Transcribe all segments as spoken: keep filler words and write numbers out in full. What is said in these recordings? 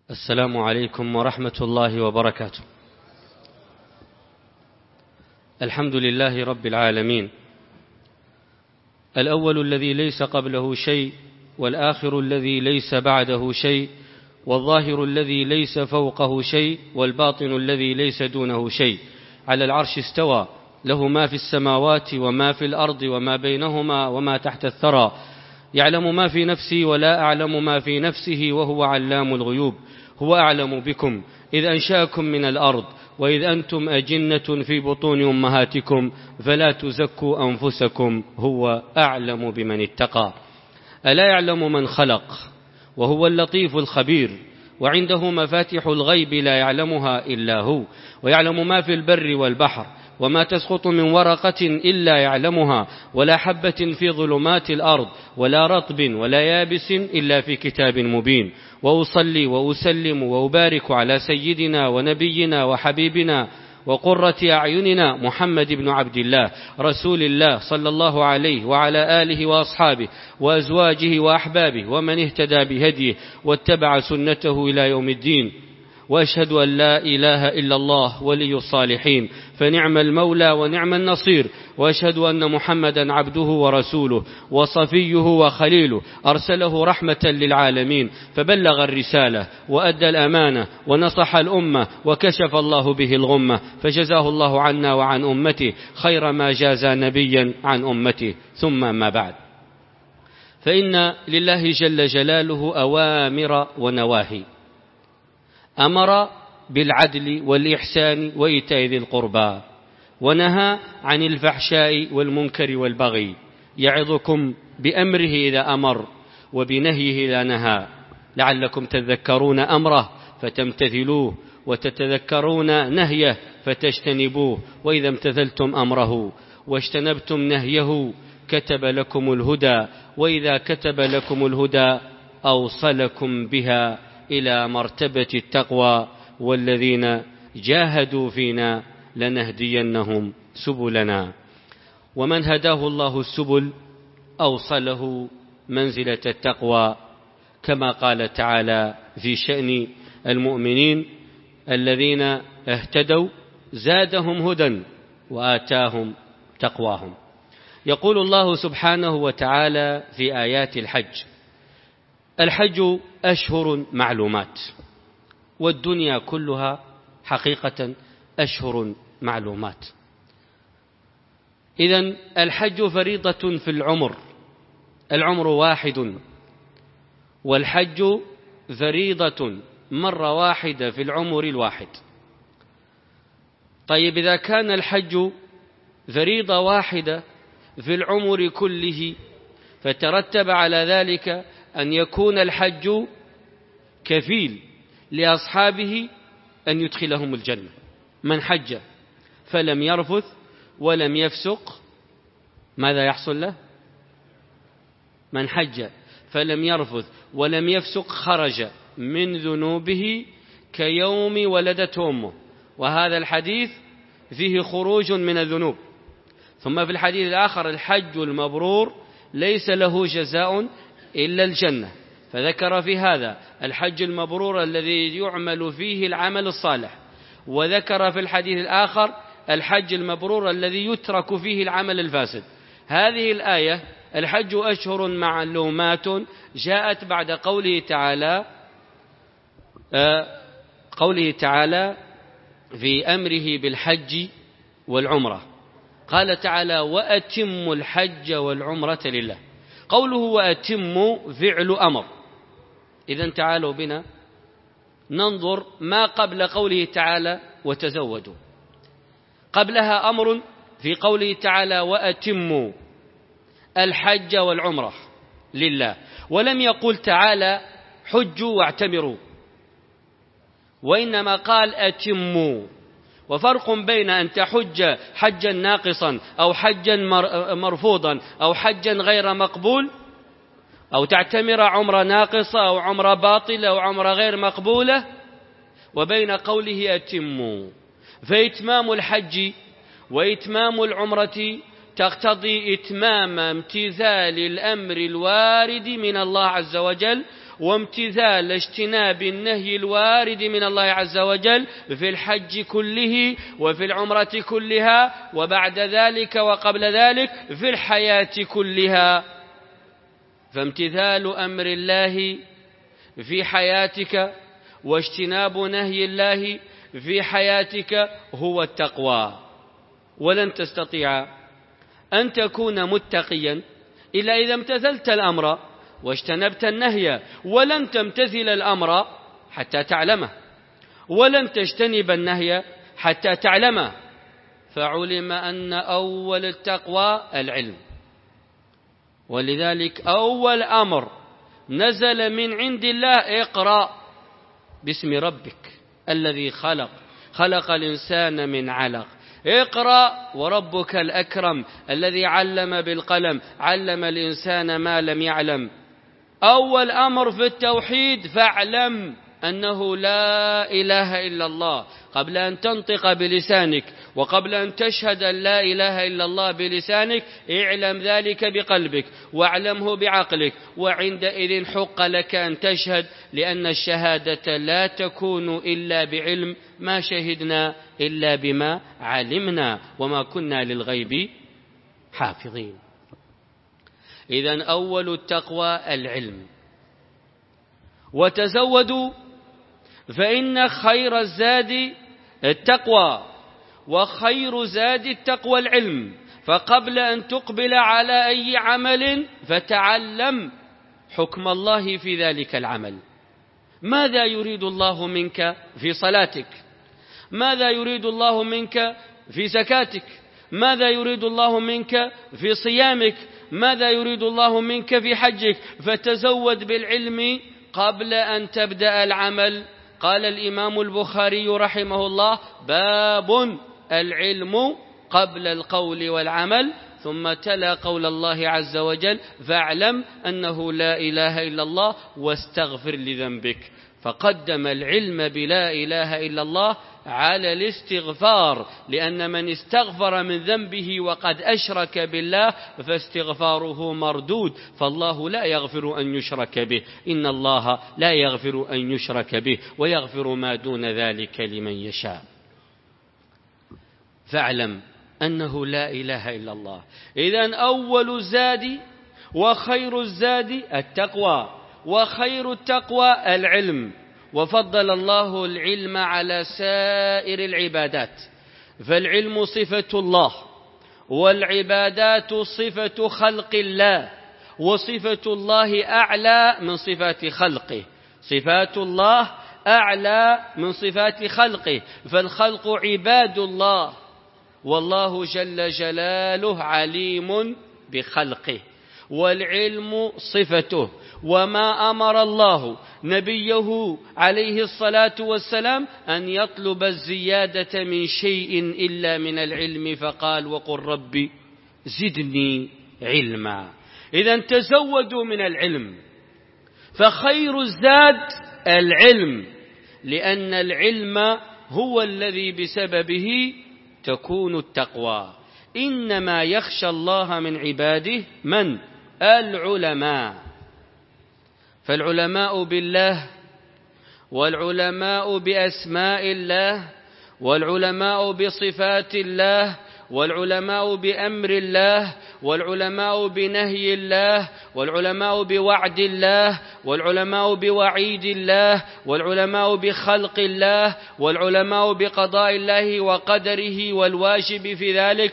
السلام عليكم ورحمة الله وبركاته. الحمد لله رب العالمين، الأول الذي ليس قبله شيء، والآخر الذي ليس بعده شيء، والظاهر الذي ليس فوقه شيء، والباطن الذي ليس دونه شيء. على العرش استوى، له ما في السماوات وما في الأرض وما بينهما وما تحت الثرى، يعلم ما في نفسي ولا أعلم ما في نفسه وهو علام الغيوب. هو أعلم بكم إذ أنشأكم من الأرض وإذ أنتم أجنة في بطون أمهاتكم فلا تزكوا أنفسكم هو أعلم بمن اتقى. ألا يعلم من خلق وهو اللطيف الخبير، وعنده مفاتح الغيب لا يعلمها إلا هو، ويعلم ما في البر والبحر، وما تسقط من ورقة إلا يعلمها، ولا حبة في ظلمات الأرض، ولا رطب ولا يابس إلا في كتاب مبين. وأصلي وأسلم وأبارك على سيدنا ونبينا وحبيبنا وقرة أعيننا محمد بن عبد الله رسول الله صلى الله عليه وعلى آله وأصحابه وأزواجه وأحبابه ومن اهتدى بهديه واتبع سنته إلى يوم الدين. وأشهد أن لا إله إلا الله ولي الصالحين، فنعم المولى ونعم النصير. وأشهد أن محمدا عبده ورسوله وصفيه وخليله، أرسله رحمة للعالمين، فبلغ الرسالة وأدى الأمانة ونصح الأمة وكشف الله به الغمة، فجزاه الله عنا وعن أمته خير ما جاز نبيا عن أمته. ثم ما بعد، فإن لله جل جلاله أوامر ونواهي. أمر بالعدل والإحسان وإيتاء ذي القربى، ونهى عن الفحشاء والمنكر والبغي، يعظكم بأمره إذا أمر وبنهيه إذا نهى، لعلكم تذكرون أمره فتمتثلوه، وتتذكرون نهيه فتجتنبوه. وإذا امتثلتم أمره واجتنبتم نهيه كتب لكم الهدى، وإذا كتب لكم الهدى أوصلكم بها إلى مرتبة التقوى. والذين جاهدوا فينا لنهدينهم سبلنا. ومن هداه الله السبل أوصله منزلة التقوى، كما قال تعالى في شأن المؤمنين الذين اهتدوا زادهم هدى وآتاهم تقواهم. يقول الله سبحانه وتعالى في آيات الحج: الحج أشهر معلومات، والدنيا كلها حقيقة أشهر معلومات. إذن الحج فريضة في العمر، العمر واحد، والحج فريضة مرة واحدة في العمر الواحد. طيب، إذا كان الحج فريضة واحدة في العمر كله، فترتب على ذلك أن يكون الحج كفيل لأصحابه أن يدخلهم الجنة. من حج فلم يرفث ولم يفسق ماذا يحصل له؟ من حج فلم يرفث ولم يفسق خرج من ذنوبه كيوم ولدته أمه. وهذا الحديث فيه خروج من الذنوب. ثم في الحديث الآخر: الحج المبرور ليس له جزاء إلا الجنة. فذكر في هذا الحج المبرور الذي يعمل فيه العمل الصالح، وذكر في الحديث الآخر الحج المبرور الذي يترك فيه العمل الفاسد. هذه الآية الحج أشهر معلومات جاءت بعد قوله تعالى قوله تعالى في أمره بالحج والعمرة. قال تعالى: وأتموا الحج والعمرة لله. قوله وأتموا فعل أمر. إذن تعالوا بنا ننظر ما قبل قوله تعالى وتزودوا. قبلها أمر في قوله تعالى وأتموا الحج والعمرة لله، ولم يقل تعالى حجوا واعتمروا، وإنما قال أتموا. وفرق بين أن تحج حجا ناقصا أو حجا مرفوضا أو حجا غير مقبول، أو تعتمر عمرة ناقصة أو عمرة باطلة أو عمرة غير مقبولة، وبين قوله أتموا. فإتمام الحج وإتمام العمرة تقتضي إتمام امتثال الأمر الوارد من الله عز وجل، وامتثال اجتناب النهي الوارد من الله عز وجل في الحج كله وفي العمرة كلها وبعد ذلك وقبل ذلك في الحياة كلها. فامتثال أمر الله في حياتك واجتناب نهي الله في حياتك هو التقوى. ولن تستطيع أن تكون متقيا إلا إذا امتثلت الأمر واجتنبت النهي، ولن تمتثل الأمر حتى تعلمه، ولن تجتنب النهي حتى تعلمه. فعلم أن أول التقوى العلم، ولذلك أول أمر نزل من عند الله اقرأ باسم ربك الذي خلق خلق الإنسان من علق. اقرأ وربك الأكرم الذي علم بالقلم علم الإنسان ما لم يعلم. أول أمر في التوحيد فاعلم أنه لا إله إلا الله قبل أن تنطق بلسانك وقبل أن تشهد أن لا إله إلا الله بلسانك. اعلم ذلك بقلبك واعلمه بعقلك، وعندئذ حق لك أن تشهد، لأن الشهادة لا تكون إلا بعلم. ما شهدنا إلا بما علمنا وما كنا للغيب حافظين. إذن أول التقوى العلم. وتزودوا فإن خير الزاد التقوى وخير زاد التقوى العلم. فقبل أن تقبل على أي عمل فتعلم حكم الله في ذلك العمل. ماذا يريد الله منك في صلاتك؟ ماذا يريد الله منك في زكاتك؟ ماذا يريد الله منك في صيامك؟ ماذا يريد الله منك في حجك؟ فتزود بالعلم قبل أن تبدأ العمل. قال الإمام البخاري رحمه الله: باب العلم قبل القول والعمل، ثم تلا قول الله عز وجل: فاعلم أنه لا إله إلا الله واستغفر لذنبك. فقدم العلم بلا إله إلا الله على الاستغفار، لأن من استغفر من ذنبه وقد أشرك بالله فاستغفاره مردود، فالله لا يغفر أن يشرك به، إن الله لا يغفر أن يشرك به ويغفر ما دون ذلك لمن يشاء. فاعلم أنه لا إله إلا الله. إذن أول الزاد وخير الزاد التقوى، وخير التقوى العلم. وفضل الله العلم على سائر العبادات، فالعلم صفة الله، والعبادات صفة خلق الله، وصفة الله أعلى من صفات خلقه. صفات الله أعلى من صفات خلقه، فالخلق عباد الله، والله جل جلاله عليم بخلقه، والعلم صفته. وما أمر الله نبيه عليه الصلاة والسلام أن يطلب الزيادة من شيء إلا من العلم، فقال: وقل ربي زدني علما. إذن تزودوا من العلم، فخير الزاد العلم، لأن العلم هو الذي بسببه تكون التقوى. إنما يخشى الله من عباده من؟ العلماء. فالعلماء بالله، والعلماء بأسماء الله، والعلماء بصفات الله، والعلماء بأمر الله، والعلماء بنهي الله، والعلماء بوعد الله، والعلماء بوعيد الله، والعلماء بخلق الله، والعلماء بقضاء الله وقدره والواجب في ذلك.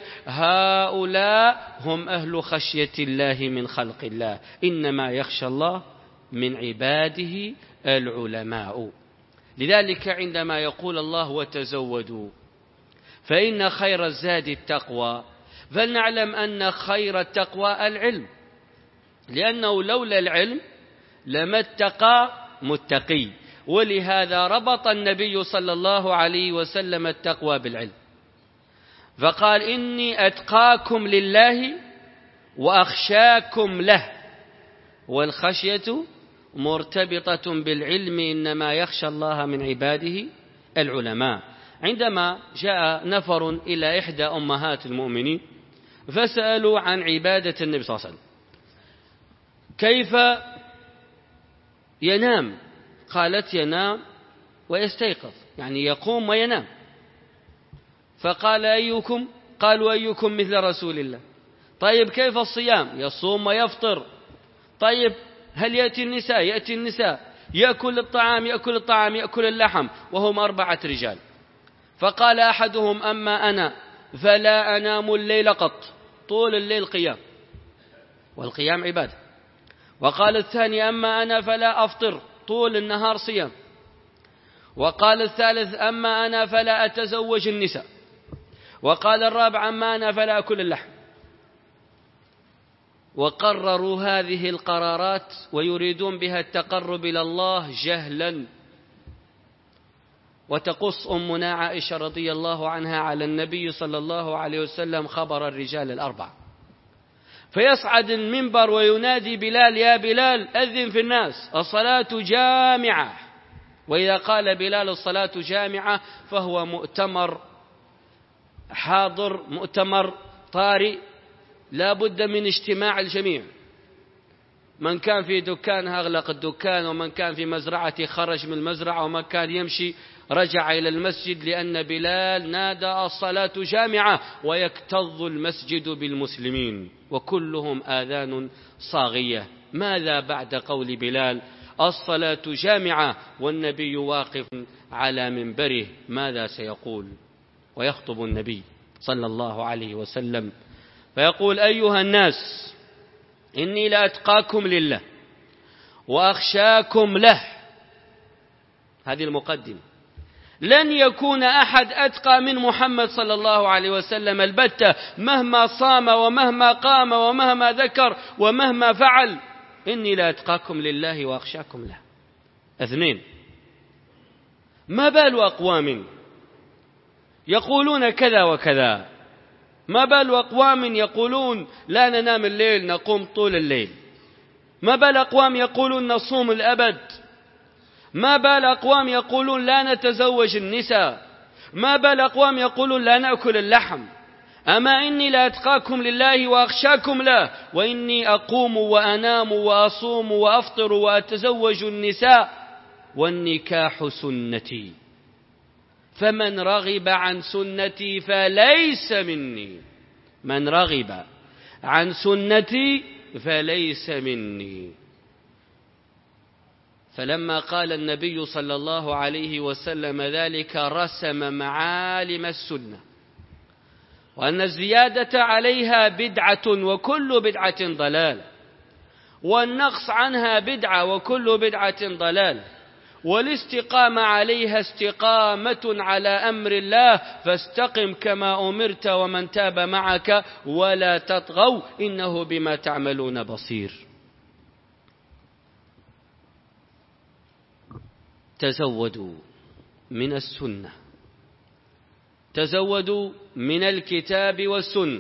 هؤلاء هم أهل خشية الله من خلق الله. إنما يخشى الله من عباده العلماء. لذلك عندما يقول الله: وتزودوا فإن خير الزاد التقوى، فلنعلم أن خير التقوى العلم، لأنه لولا العلم لما اتقى متقي. ولهذا ربط النبي صلى الله عليه وسلم التقوى بالعلم، فقال: إني أتقاكم لله وأخشاكم له. والخشية مرتبطة بالعلم، إنما يخشى الله من عباده العلماء. عندما جاء نفر إلى إحدى أمهات المؤمنين فسألوا عن عبادة النبي صلى الله عليه وسلم، كيف ينام، قالت ينام ويستيقظ، يعني يقوم وينام. فقال أيكم؟ قالوا أيكم مثل رسول الله. طيب كيف الصيام؟ يصوم ويفطر. طيب هل يأتي النساء؟ يأتي النساء، يأكل الطعام يأكل الطعام يأكل اللحم، وهم أربعة رجال. فقال أحدهم أما أنا فلا أنام الليل قط، طول الليل قيام، والقيام عبادة. وقال الثاني أما أنا فلا أفطر، طول النهار صيام. وقال الثالث أما أنا فلا أتزوج النساء. وقال الرابع أما أنا فلا أكل اللحم. وقرروا هذه القرارات ويريدون بها التقرب إلى الله جهلا. وتقص أمنا عائشة رضي الله عنها على النبي صلى الله عليه وسلم خبر الرجال الأربعة، فيصعد المنبر وينادي بلال يا بلال أذن في الناس الصلاة جامعة. وإذا قال بلال الصلاة جامعة فهو مؤتمر حاضر، مؤتمر طارئ، لا بد من اجتماع الجميع. من كان في دكان أغلق الدكان، ومن كان في مزرعة خرج من المزرعة، ومن كان يمشي رجع إلى المسجد، لأن بلال نادى الصلاة جامعة، ويكتظ المسجد بالمسلمين وكلهم آذان صاغية. ماذا بعد قول بلال الصلاة جامعة والنبي واقف على منبره؟ ماذا سيقول؟ ويخطب النبي صلى الله عليه وسلم فيقول أيها الناس إني لأتقاكم لله وأخشاكم له. هذه المقدمة. لن يكون أحد أتقى من محمد صلى الله عليه وسلم البتة، مهما صام ومهما قام ومهما ذكر ومهما فعل. إني لأتقاكم لله وأخشاكم له. اثنين، ما بال أقوام يقولون كذا وكذا؟ ما بال أقوام يقولون لا ننام الليل نقوم طول الليل؟ ما بال أقوام يقولون نصوم الأبد؟ ما بال أقوام يقولون لا نتزوج النساء؟ ما بال أقوام يقولون لا نأكل اللحم؟ أما إني لأتقاكم لله وأخشاكم له، وإني أقوم وأنام وأصوم وأفطر وأتزوج النساء، والنكاح سنتي، فمن رغب عن سنتي فليس مني. من رغب عن سنتي فليس مني. فلما قال النبي صلى الله عليه وسلم ذلك رسم معالم السنة، وأن الزيادة عليها بدعة وكل بدعة ضلال، والنقص عنها بدعة وكل بدعة ضلال، والاستقامة عليها استقامة على أمر الله، فاستقم كما أمرت ومن تاب معك ولا تطغوا إنه بما تعملون بصير. تزودوا من السنة، تزودوا من الكتاب والسنة.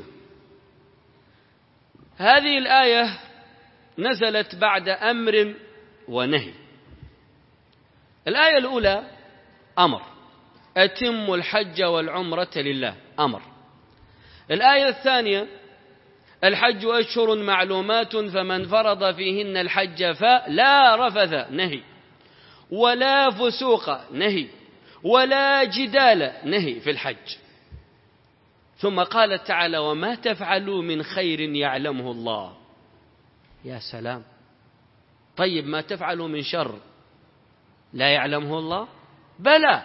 هذه الآية نزلت بعد أمر ونهي. الآية الأولى أمر، أتم الحج والعمرة لله، أمر. الآية الثانية الحج أشهر معلومات فمن فرض فيهن الحج فلا رفث، نهي، ولا فسوق، نهي، ولا جدال، نهي في الحج. ثم قال تعالى وما تفعلوا من خير يعلمه الله. يا سلام. طيب ما تفعلوا من شر لا يعلمه الله؟ بلى،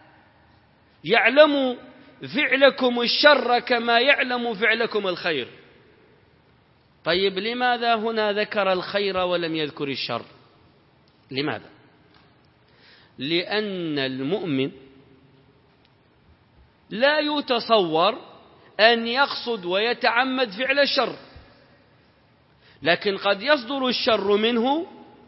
يعلم فعلكم الشر كما يعلم فعلكم الخير. طيب لماذا هنا ذكر الخير ولم يذكر الشر؟ لماذا؟ لأن المؤمن لا يتصور أن يقصد ويتعمد فعل الشر، لكن قد يصدر الشر منه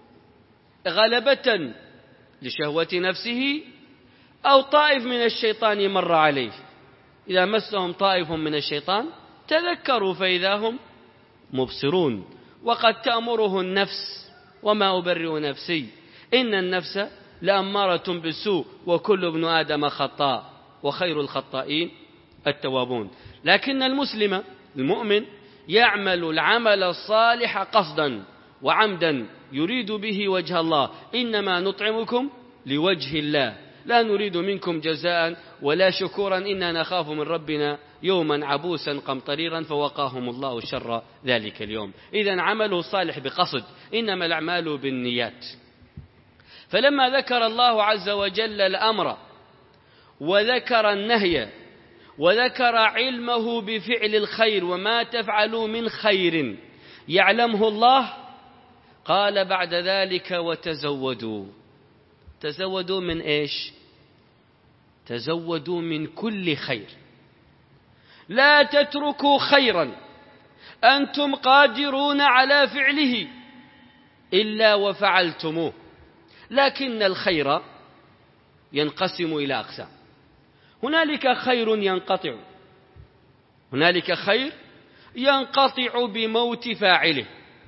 غلبة لشهوة نفسه أو طائف من الشيطان مر عليه. إذا مسهم طائف من الشيطان تذكروا فإذا هم مبصرون. وقد تأمره النفس وما أبرئ نفسي إن النفس لأمارة بالسوء وكل ابن آدم خطاء وخير الخطائين التوابون. لكن المسلم المؤمن يعمل العمل الصالح قصدا وعمدا يريد به وجه الله، إنما نطعمكم لوجه الله لا نريد منكم جزاء ولا شكورا إنا نخاف من ربنا يوما عبوسا قمطريرا فوقاهم الله شر ذلك اليوم. إذن عمله صالح بقصد، إنما الأعمال بالنيات. فلما ذكر الله عز وجل الأمر وذكر النهي وذكر علمه بفعل الخير وما تفعلوا من خير يعلمه الله، قال بعد ذلك وتزودوا. تزودوا من إيش؟ تزودوا من كل خير، لا تتركوا خيرا أنتم قادرون على فعله إلا وفعلتموه. لكن الخير ينقسم إلى أقسام، هنالك خير ينقطع، هنالك خير ينقطع بموت فاعله،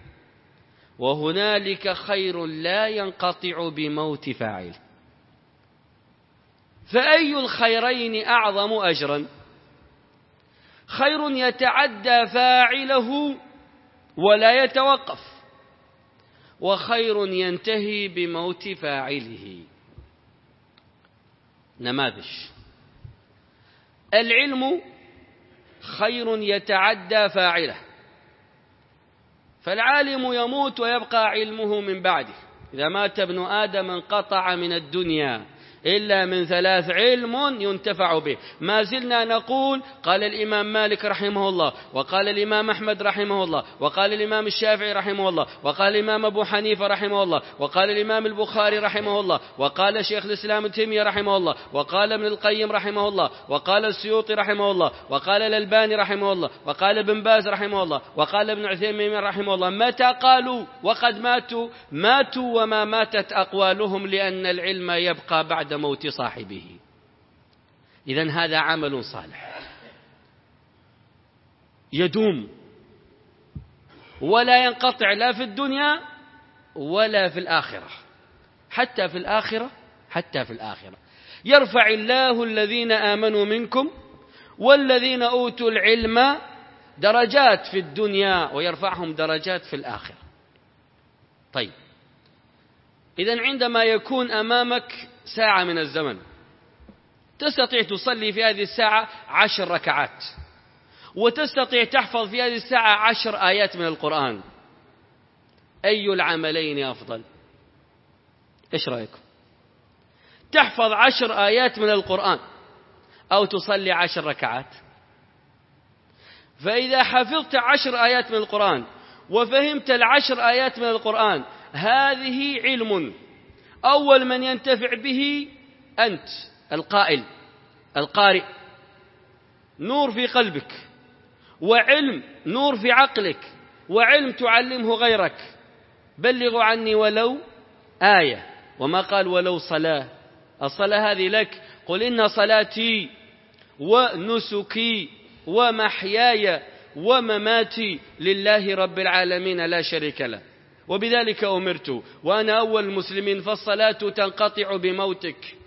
وهنالك خير لا ينقطع بموت فاعله. فأي الخيرين أعظم أجرا؟ خير يتعدى فاعله ولا يتوقف، وخير ينتهي بموت فاعله. نماذج: العلم خير يتعدى فاعله، فالعالم يموت ويبقى علمه من بعده. إذا مات ابن آدم انقطع من الدنيا إلا من ثلاث: علم ينتفع به. ما زلنا نقول قال الإمام مالك رحمه الله، وقال الإمام أحمد رحمه الله، وقال الإمام الشافعي رحمه الله، وقال الإمام أبو حنيفة رحمه الله، وقال الإمام البخاري رحمه الله، وقال شيخ الإسلام ابن تيمية رحمه الله، وقال ابن القيم رحمه الله، وقال السيوطي رحمه الله، وقال الألباني رحمه الله، وقال ابن باز رحمه الله، وقال ابن عثيمين رحمه الله. متى قالوا وقد ماتوا؟ ماتوا وما ماتت أقوالهم، لأن العلم يبقى بعد موت صاحبه. إذن هذا عمل صالح يدوم ولا ينقطع لا في الدنيا ولا في الآخرة. حتى في الآخرة حتى في الآخرة يرفع الله الذين آمنوا منكم والذين أوتوا العلم درجات في الدنيا ويرفعهم درجات في الآخرة. طيب، إذن عندما يكون أمامك ساعة من الزمن تستطيع تصلي في هذه الساعة عشر ركعات، وتستطيع تحفظ في هذه الساعة عشر آيات من القرآن، أي العملين أفضل؟ إيش رأيكم؟ تحفظ عشر آيات من القرآن أو تصلي عشر ركعات؟ فإذا حفظت عشر آيات من القرآن وفهمت العشر آيات من القرآن، هذه علم، أول من ينتفع به أنت القائل القارئ، نور في قلبك، وعلم نور في عقلك، وعلم تعلمه غيرك. بلغوا عني ولو آية، وما قال ولو صلاة. الصلاة هذه لك، قل إن صلاتي ونسكي ومحياي ومماتي لله رب العالمين لا شريك له، وبذلك أمرت وأنا أول المسلمين. فالصلاة تنقطع بموتك،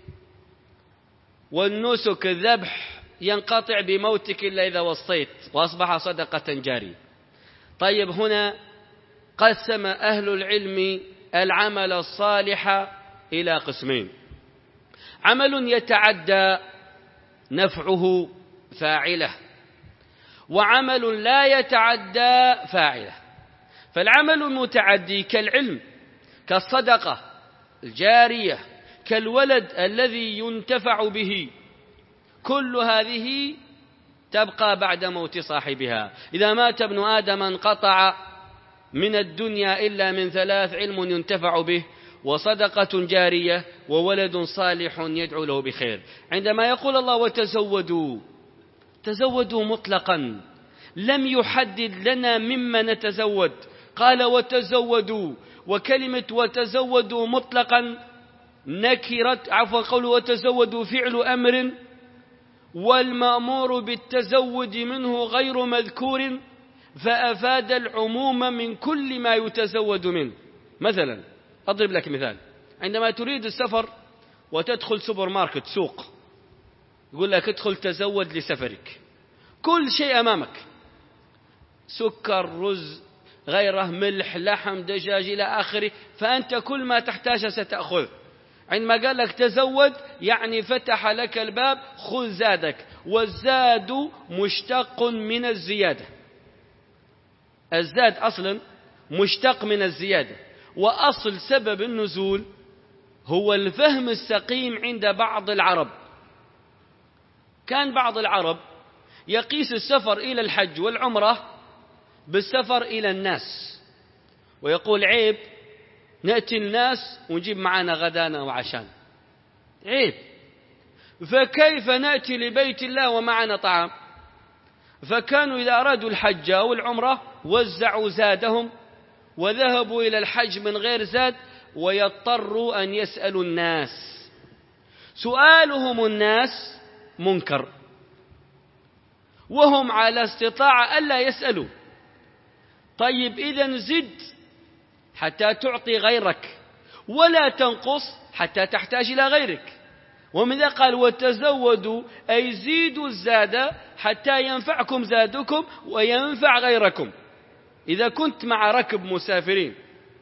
والنسك الذبح ينقطع بموتك إلا إذا وصيت وأصبح صدقة جارية. طيب، هنا قسم أهل العلم العمل الصالح إلى قسمين: عمل يتعدى نفعه فاعله، وعمل لا يتعدى فاعله. فالعمل المتعدي كالعلم، كالصدقة الجارية، كالولد الذي ينتفع به، كل هذه تبقى بعد موت صاحبها. إذا مات ابن آدم انقطع من الدنيا إلا من ثلاث: علم ينتفع به، وصدقة جارية، وولد صالح يدعو له بخير. عندما يقول الله وتزودوا، تزودوا مطلقا، لم يحدد لنا مما نتزود، قال وتزودوا. وكلمة وتزودوا مطلقا نكرت، عفوا قوله وتزودوا فعل أمر، والمأمور بالتزود منه غير مذكور، فأفاد العموم من كل ما يتزود منه. مثلا أضرب لك مثال: عندما تريد السفر وتدخل سوبر ماركت، سوق، يقول لك ادخل تزود لسفرك، كل شيء أمامك، سكر، رز، غيره ملح لحم دجاج إلى آخره، فأنت كل ما تحتاج ستأخذ. عندما قال لك تزود يعني فتح لك الباب، خذ زادك، والزاد مشتق من الزيادة. الزاد أصلا مشتق من الزيادة، وأصل سبب النزول هو الفهم السقيم عند بعض العرب. كان بعض العرب يقيس السفر إلى الحج والعمرة بالسفر إلى الناس، ويقول عيب نأتي الناس ونجيب معنا غدانا وعشان، عيب، فكيف نأتي لبيت الله ومعنا طعام؟ فكانوا إذا أرادوا الحج أو العمرة وزعوا زادهم وذهبوا إلى الحج من غير زاد، ويضطروا أن يسألوا الناس. سؤالهم الناس منكر، وهم على استطاعة ألا يسألوا. طيب إذن زد حتى تعطي غيرك، ولا تنقص حتى تحتاج إلى غيرك. ومن ذا قال وتزودوا أي زيدوا الزاد حتى ينفعكم زادكم وينفع غيركم إذا كنت مع ركب مسافرين.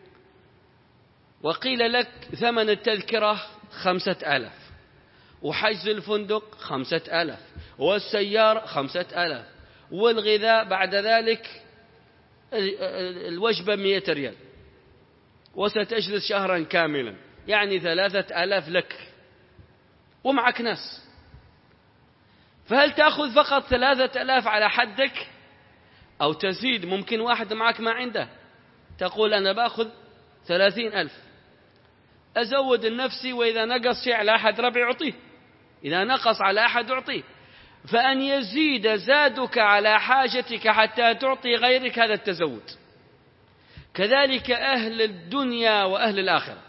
وقيل لك ثمن التذكرة خمسة آلاف، وحجز الفندق خمسة آلاف، والسيارة خمسة آلاف، والغذاء بعد ذلك الوجبة مئة ريال، وستجلس شهرا كاملا، يعني ثلاثة آلاف لك ومعك ناس. فهل تأخذ فقط ثلاثة آلاف على حدك أو تزيد؟ ممكن واحد معك ما عنده، تقول أنا بأخذ ثلاثين ألف، أزود النفسي، وإذا نقص شيء على أحد ربع أعطيه، إذا نقص على أحد أعطيه. فأن يزيد زادك على حاجتك حتى تعطي غيرك، هذا التزود. كذلك أهل الدنيا وأهل الآخرة.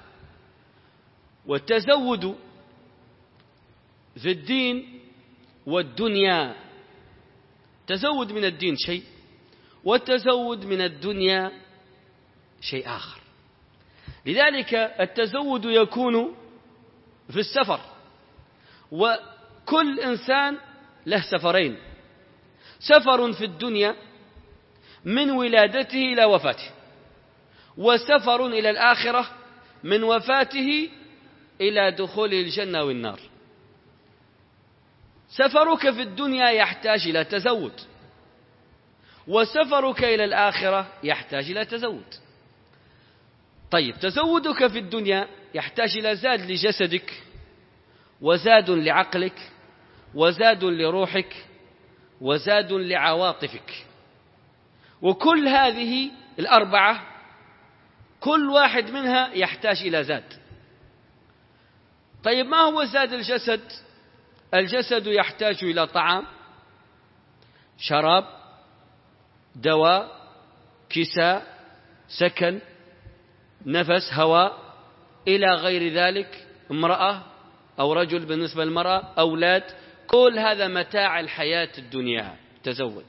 والتزود في الدين والدنيا، تزود من الدين شيء، والتزود من الدنيا شيء آخر. لذلك التزود يكون في السفر، وكل إنسان له سفرين: سفر في الدنيا من ولادته إلى وفاته، وسفر إلى الآخرة من وفاته إلى دخول الجنة والنار. سفرك في الدنيا يحتاج إلى تزود، وسفرك إلى الآخرة يحتاج إلى تزود. طيب، تزودك في الدنيا يحتاج إلى زاد لجسدك، وزاد لعقلك، وزاد لروحك، وزاد لعواطفك. وكل هذه الأربعة كل واحد منها يحتاج إلى زاد. طيب، ما هو زاد الجسد؟ الجسد يحتاج إلى طعام، شراب، دواء، كساء، سكن، نفس، هواء، إلى غير ذلك، امرأة أو رجل بالنسبة للمرأة، أولاد، كل هذا متاع الحياة الدنيا. تزود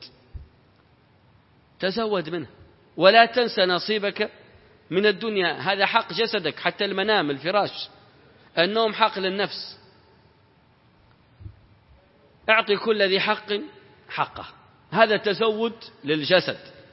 تزود منه، ولا تنسى نصيبك من الدنيا. هذا حق جسدك، حتى المنام، الفراش، النوم حق للنفس. اعطي كل ذي حق حقه، هذا تزود للجسد.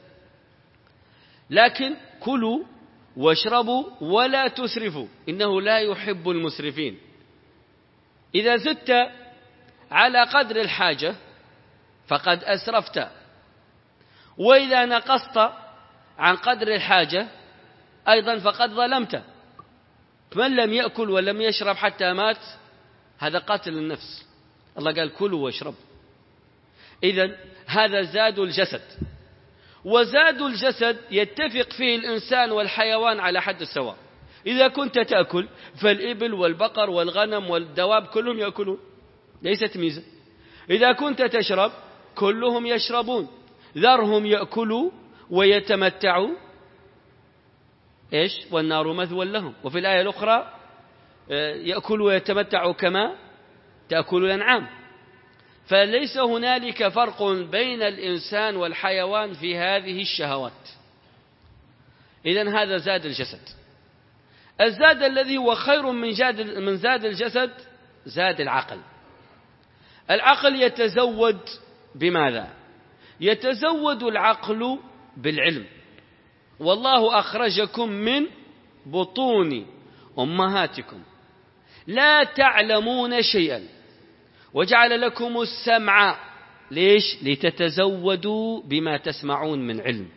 لكن كلوا واشربوا ولا تسرفوا إنه لا يحب المسرفين. إذا زدت على قدر الحاجة فقد أسرفت، وإذا نقصت عن قدر الحاجة أيضا فقد ظلمت. من لم يأكل ولم يشرب حتى مات، هذا قاتل النفس. الله قال كلوا واشربوا. إذن هذا زاد الجسد. وزاد الجسد يتفق فيه الإنسان والحيوان على حد السواء. إذا كنت تأكل فالإبل والبقر والغنم والدواب كلهم يأكلون، ليست ميزة. إذا كنت تشرب كلهم يشربون، ذرهم يأكلوا ويتمتعوا، إيش؟ والنار مثوى لهم. وفي الآية الأخرى يأكلوا ويتمتعوا كما تأكل الأنعام. فليس هنالك فرق بين الإنسان والحيوان في هذه الشهوات. إذن هذا زاد الجسد. الزاد الذي هو خير من زاد من زاد الجسد زاد العقل. العقل يتزود بماذا؟ يتزود العقل بالعلم. والله أخرجكم من بطون أمهاتكم لا تعلمون شيئا وجعل لكم السمع ليش؟ لتتزودوا بما تسمعون من علم،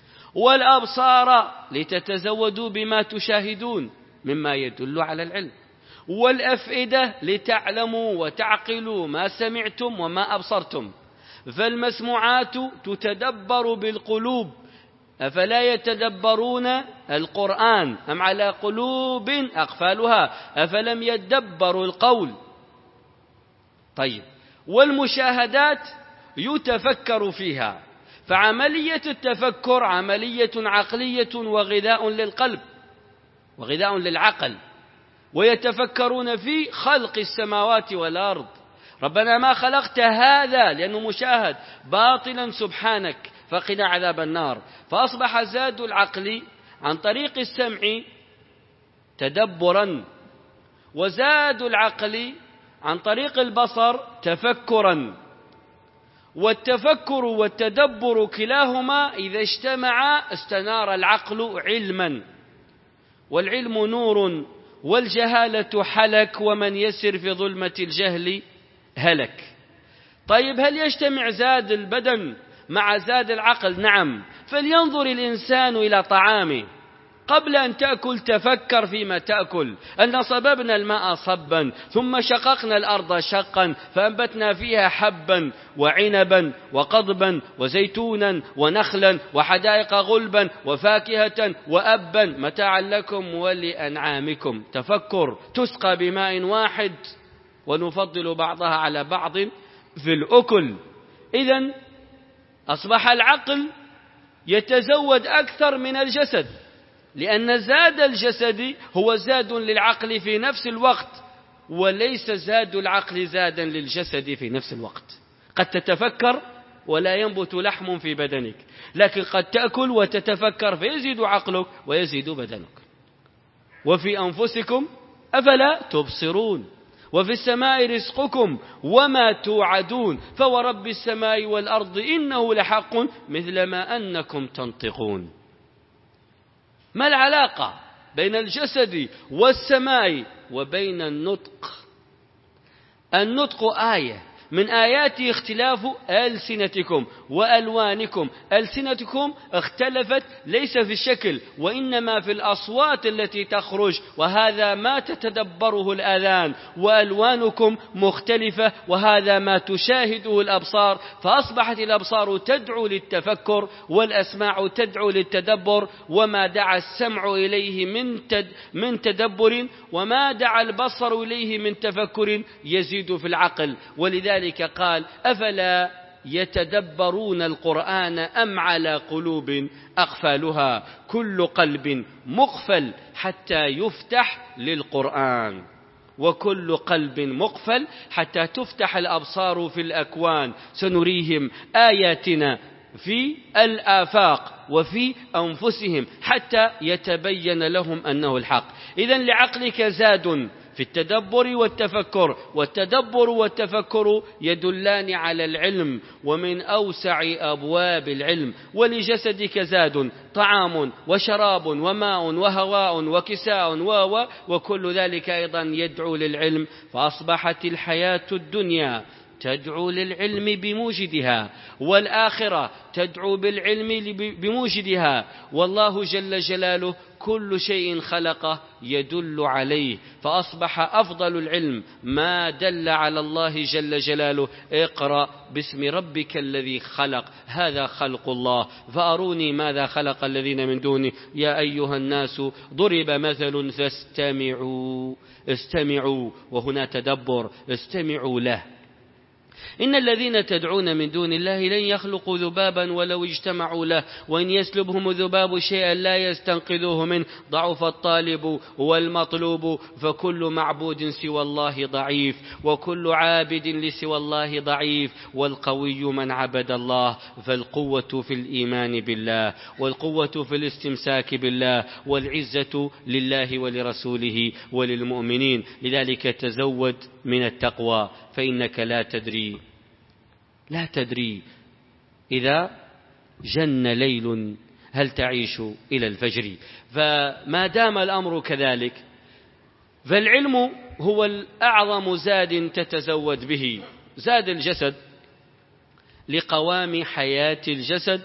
والأبصار لتتزودوا بما تشاهدون مما يدل على العلم، والأفئدة لتعلموا وتعقلوا ما سمعتم وما أبصرتم. فالمسموعات تتدبر بالقلوب، أفلا يتدبرون القرآن أم على قلوب أقفالها أفلم يدبروا القول. طيب، والمشاهدات يتفكر فيها، فعملية التفكر عملية عقلية وغذاء للقلب وغذاء للعقل، ويتفكرون في خلق السماوات والأرض. ربنا ما خلقت هذا لأنه مشاهد باطلا سبحانك فقنا عذاب النار. فأصبح زاد العقل عن طريق السمع تدبرا، وزاد العقل عن طريق البصر تفكرا. والتفكر والتدبر كلاهما إذا اجتمع استنار العقل علما، والعلم نور والجهالة حلك، ومن يسر في ظلمة الجهل هلك. طيب، هل يجتمع زاد البدن مع زاد العقل؟ نعم. فلينظر الإنسان إلى طعامه، قبل أن تأكل تفكر فيما تأكل، أن صببنا الماء صبا ثم شققنا الأرض شقا فأنبتنا فيها حبا وعنبا وقضبا وزيتونا ونخلا وحدائق غلبا وفاكهة وأبا متاعا لكم ولأنعامكم. تفكر. تسقى بماء واحد ونفضل بعضها على بعض في الأكل. إذن أصبح العقل يتزود أكثر من الجسد، لأن زاد الجسد هو زاد للعقل في نفس الوقت، وليس زاد العقل زادا للجسد في نفس الوقت. قد تتفكر ولا ينبت لحم في بدنك، لكن قد تأكل وتتفكر فيزيد عقلك ويزيد بدنك. وفي أنفسكم أفلا تبصرون، وفي السماء رزقكم وما توعدون، فورب السماء والأرض إنه لحق مثل ما أنكم تنطقون. ما العلاقة بين الجسد والسماء وبين النطق؟ النطق آية من آيات اختلاف ألسنتكم وألوانكم. ألسنتكم اختلفت ليس في الشكل وإنما في الأصوات التي تخرج، وهذا ما تتدبره الآذان، وألوانكم مختلفة وهذا ما تشاهده الأبصار. فأصبحت الأبصار تدعو للتفكر والأسماع تدعو للتدبر، وما دعا السمع إليه من من تدبر وما دعا البصر إليه من تفكر يزيد في العقل. ولذلك ذلك قال أفلا يتدبرون القرآن أم على قلوب أقفالها. كل قلب مقفل حتى يفتح للقرآن، وكل قلب مقفل حتى تفتح الأبصار في الأكوان. سنريهم آياتنا في الآفاق وفي أنفسهم حتى يتبين لهم أنه الحق. إذن لعقلك زاد في التدبر والتفكر، والتدبر والتفكر يدلان على العلم ومن أوسع أبواب العلم. ولجسدك زاد طعام وشراب وماء وهواء وكساء و وكل ذلك أيضا يدعو للعلم. فأصبحت الحياة الدنيا تدعو للعلم بموجدها، والآخرة تدعو بالعلم بموجدها. والله جل جلاله كل شيء خلقه يدل عليه، فأصبح أفضل العلم ما دل على الله جل جلاله. اقرأ باسم ربك الذي خلق، هذا خلق الله، فأروني ماذا خلق الذين من دونه. يا أيها الناس ضرب مثل فاستمعوا. استمعوا، وهنا تدبر، استمعوا له. إن الذين تدعون من دون الله لن يخلقوا ذبابا ولو اجتمعوا له، وإن يسلبهم الذباب شيئا لا يستنقذوه منه، ضعف الطالب والمطلوب، فكل معبود سوى الله ضعيف، وكل عابد لسوى الله ضعيف، والقوي من عبد الله. فالقوة في الإيمان بالله، والقوة في الاستمساك بالله، والعزة لله ولرسوله وللمؤمنين. لذلك تزود من التقوى، فإنك لا تدري لا تدري إذا جن ليل هل تعيش إلى الفجر؟ فما دام الأمر كذلك فالعلم هو الأعظم زاد تتزود به. زاد الجسد لقوام حياة الجسد،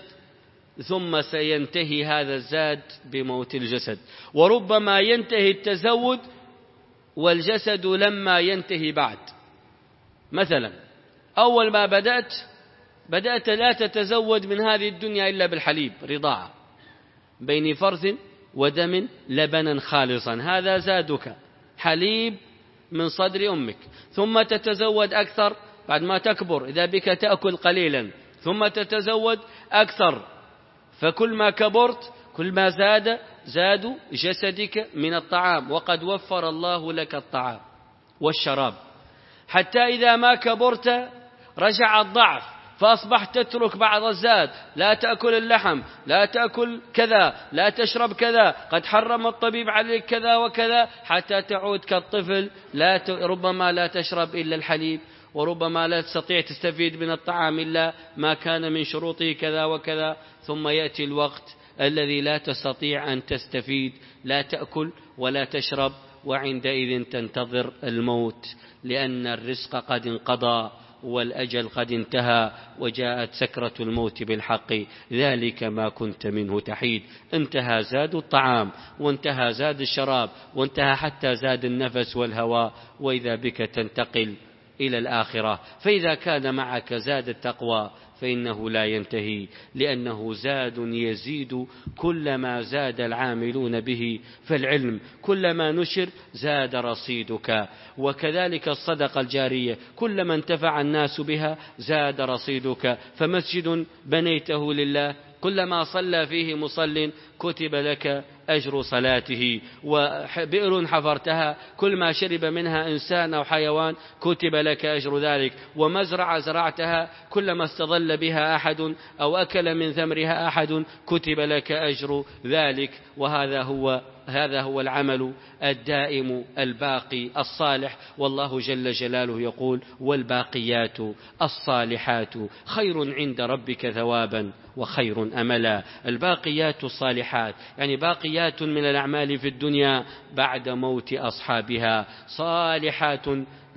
ثم سينتهي هذا الزاد بموت الجسد، وربما ينتهي التزود والجسد لما ينتهي بعد. مثلا أول ما بدأت بدأت لا تتزود من هذه الدنيا إلا بالحليب، رضاعة بين فرث ودم لبنا خالصا، هذا زادك، حليب من صدر أمك. ثم تتزود أكثر بعد ما تكبر، إذا بك تأكل قليلا، ثم تتزود أكثر، فكل ما كبرت كل ما زاد زاد جسدك من الطعام، وقد وفر الله لك الطعام والشراب، حتى إذا ما كبرت رجع الضعف، فأصبحت تترك بعض الزاد، لا تأكل اللحم، لا تأكل كذا، لا تشرب كذا، قد حرم الطبيب عليك كذا وكذا، حتى تعود كالطفل، لا ت... ربما لا تشرب إلا الحليب، وربما لا تستطيع تستفيد من الطعام إلا ما كان من شروطه كذا وكذا. ثم يأتي الوقت الذي لا تستطيع أن تستفيد، لا تأكل ولا تشرب، وعندئذ تنتظر الموت، لأن الرزق قد انقضى والأجل قد انتهى، وجاءت سكرة الموت بالحق، ذلك ما كنت منه تحيد. انتهى زاد الطعام، وانتهى زاد الشراب، وانتهى حتى زاد النفس والهواء، وإذا بك تنتقل إلى الآخرة. فإذا كان معك زاد التقوى فإنه لا ينتهي، لأنه زاد يزيد كلما زاد العاملون به، فالعلم كلما نشر زاد رصيدك، وكذلك الصدقة الجارية كلما انتفع الناس بها زاد رصيدك. فمسجد بنيته لله كلما صلى فيه مصل كتب لك أجر صلاته، وبئر حفرتها كل ما شرب منها إنسان أو حيوان كتب لك أجر ذلك، ومزرعة زرعتها كلما استظل بها أحد أو أكل من ثمرها أحد كتب لك أجر ذلك. وهذا هو هذا هو العمل الدائم الباقي الصالح. والله جل جلاله يقول: والباقيات الصالحات خير عند ربك ثوابا وخير أملا. الباقيات الصالحات يعني باقيات من الأعمال في الدنيا بعد موت أصحابها، صالحات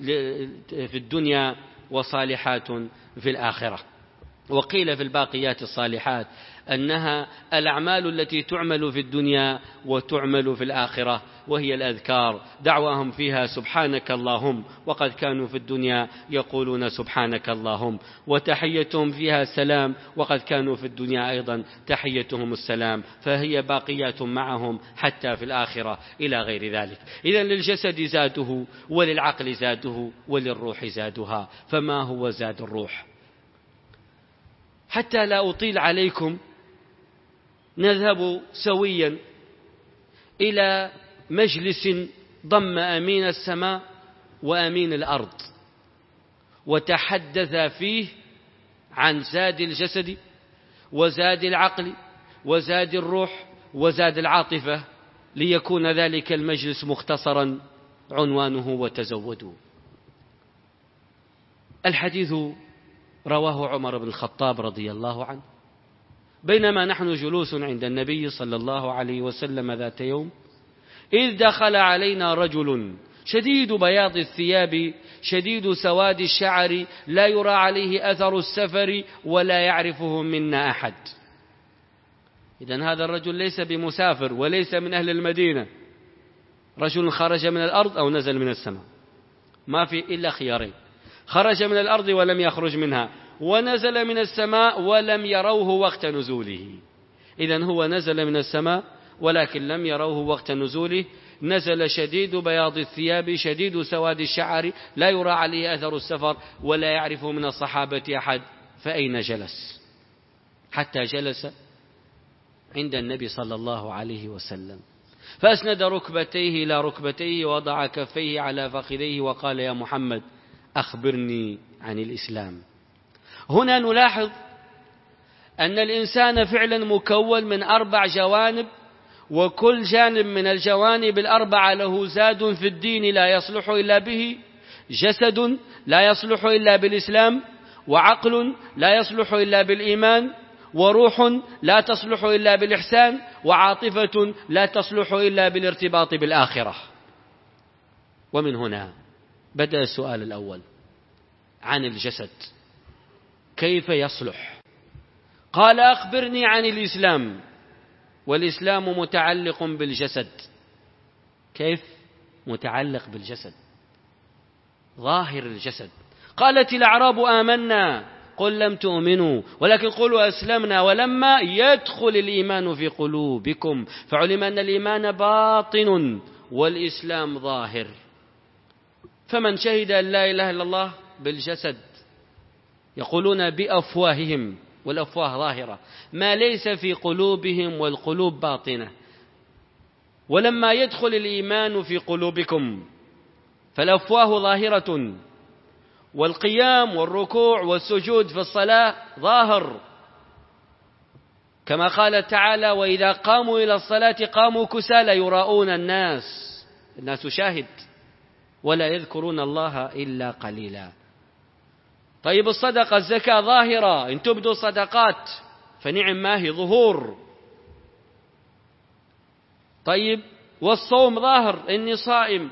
في الدنيا وصالحات في الآخرة. وقيل في الباقيات الصالحات أنها الأعمال التي تعمل في الدنيا وتعمل في الآخرة، وهي الأذكار، دعواهم فيها سبحانك اللهم، وقد كانوا في الدنيا يقولون سبحانك اللهم، وتحيتهم فيها السلام، وقد كانوا في الدنيا أيضا تحيتهم السلام، فهي باقيات معهم حتى في الآخرة إلى غير ذلك. إذن للجسد زاده، وللعقل زاده، وللروح زادها. فما هو زاد الروح؟ حتى لا أطيل عليكم نذهب سويا إلى مجلس ضم أمين السماء وأمين الأرض، وتحدث فيه عن زاد الجسد وزاد العقل وزاد الروح وزاد العاطفة، ليكون ذلك المجلس مختصرا عنوانه: وتزودوا. الحديث رواه عمر بن الخطاب رضي الله عنه: بينما نحن جلوس عند النبي صلى الله عليه وسلم ذات يوم، إذ دخل علينا رجل شديد بياض الثياب شديد سواد الشعر لا يرى عليه أثر السفر ولا يعرفه منا أحد. إذن هذا الرجل ليس بمسافر وليس من أهل المدينة، رجل خرج من الأرض أو نزل من السماء، ما في إلا خيارين: خرج من الأرض ولم يخرج منها، ونزل من السماء ولم يروه وقت نزوله. إذن هو نزل من السماء ولكن لم يروه وقت نزوله. نزل شديد بياض الثياب شديد سواد الشعر لا يرى عليه أثر السفر ولا يعرفه من الصحابة أحد. فأين جلس؟ حتى جلس عند النبي صلى الله عليه وسلم، فأسند ركبتيه إلى ركبتيه ووضع كفيه على فخذيه وقال: يا محمد أخبرني عن الإسلام. هنا نلاحظ أن الإنسان فعلا مكون من أربع جوانب، وكل جانب من الجوانب الأربعة له زاد في الدين لا يصلح إلا به، جسد لا يصلح إلا بالإسلام، وعقل لا يصلح إلا بالإيمان، وروح لا تصلح إلا بالإحسان، وعاطفة لا تصلح إلا بالارتباط بالآخرة. ومن هنا بدأ السؤال الأول عن الجسد، كيف يصلح؟ قال: أخبرني عن الإسلام. والإسلام متعلق بالجسد. كيف متعلق بالجسد؟ ظاهر الجسد. قالت الأعراب آمنا قل لم تؤمنوا ولكن قولوا أسلمنا ولما يدخل الإيمان في قلوبكم، فعلم أن الإيمان باطن والإسلام ظاهر. فمن شهد أن لا إله إلا الله بالجسد يقولون بأفواههم، والأفواه ظاهرة، ما ليس في قلوبهم والقلوب باطنة. ولما يدخل الإيمان في قلوبكم فالأفواه ظاهرة، والقيام والركوع والسجود في الصلاة ظاهر، كما قال تعالى: وإذا قاموا إلى الصلاة قاموا كسالى يراءون الناس. الناس شاهد ولا يذكرون الله إلا قليلا. طيب الصدقة الزكاة ظاهرة، إن تبدوا الصدقات فنعم ما هي ظهور. طيب والصوم ظاهر، إني صائم.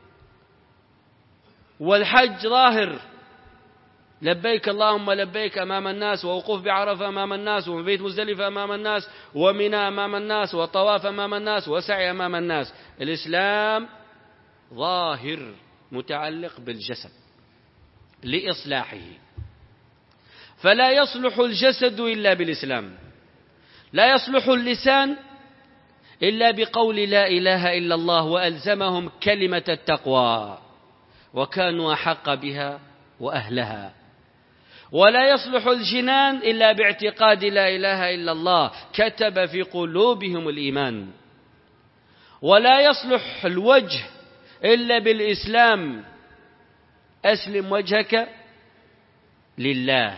والحج ظاهر، لبيك اللهم لبيك أمام الناس، ووقوف بعرفة أمام الناس، وبيت مزدلفة أمام الناس، ومنى أمام الناس، والطواف أمام الناس، وسعي أمام الناس. الإسلام ظاهر متعلق بالجسد لإصلاحه، فلا يصلح الجسد إلا بالإسلام. لا يصلح اللسان إلا بقول لا إله إلا الله، وألزمهم كلمة التقوى وكانوا أحق بها وأهلها. ولا يصلح الجنان إلا باعتقاد لا إله إلا الله، كتب في قلوبهم الإيمان. ولا يصلح الوجه إلا بالإسلام، أسلم وجهك لله.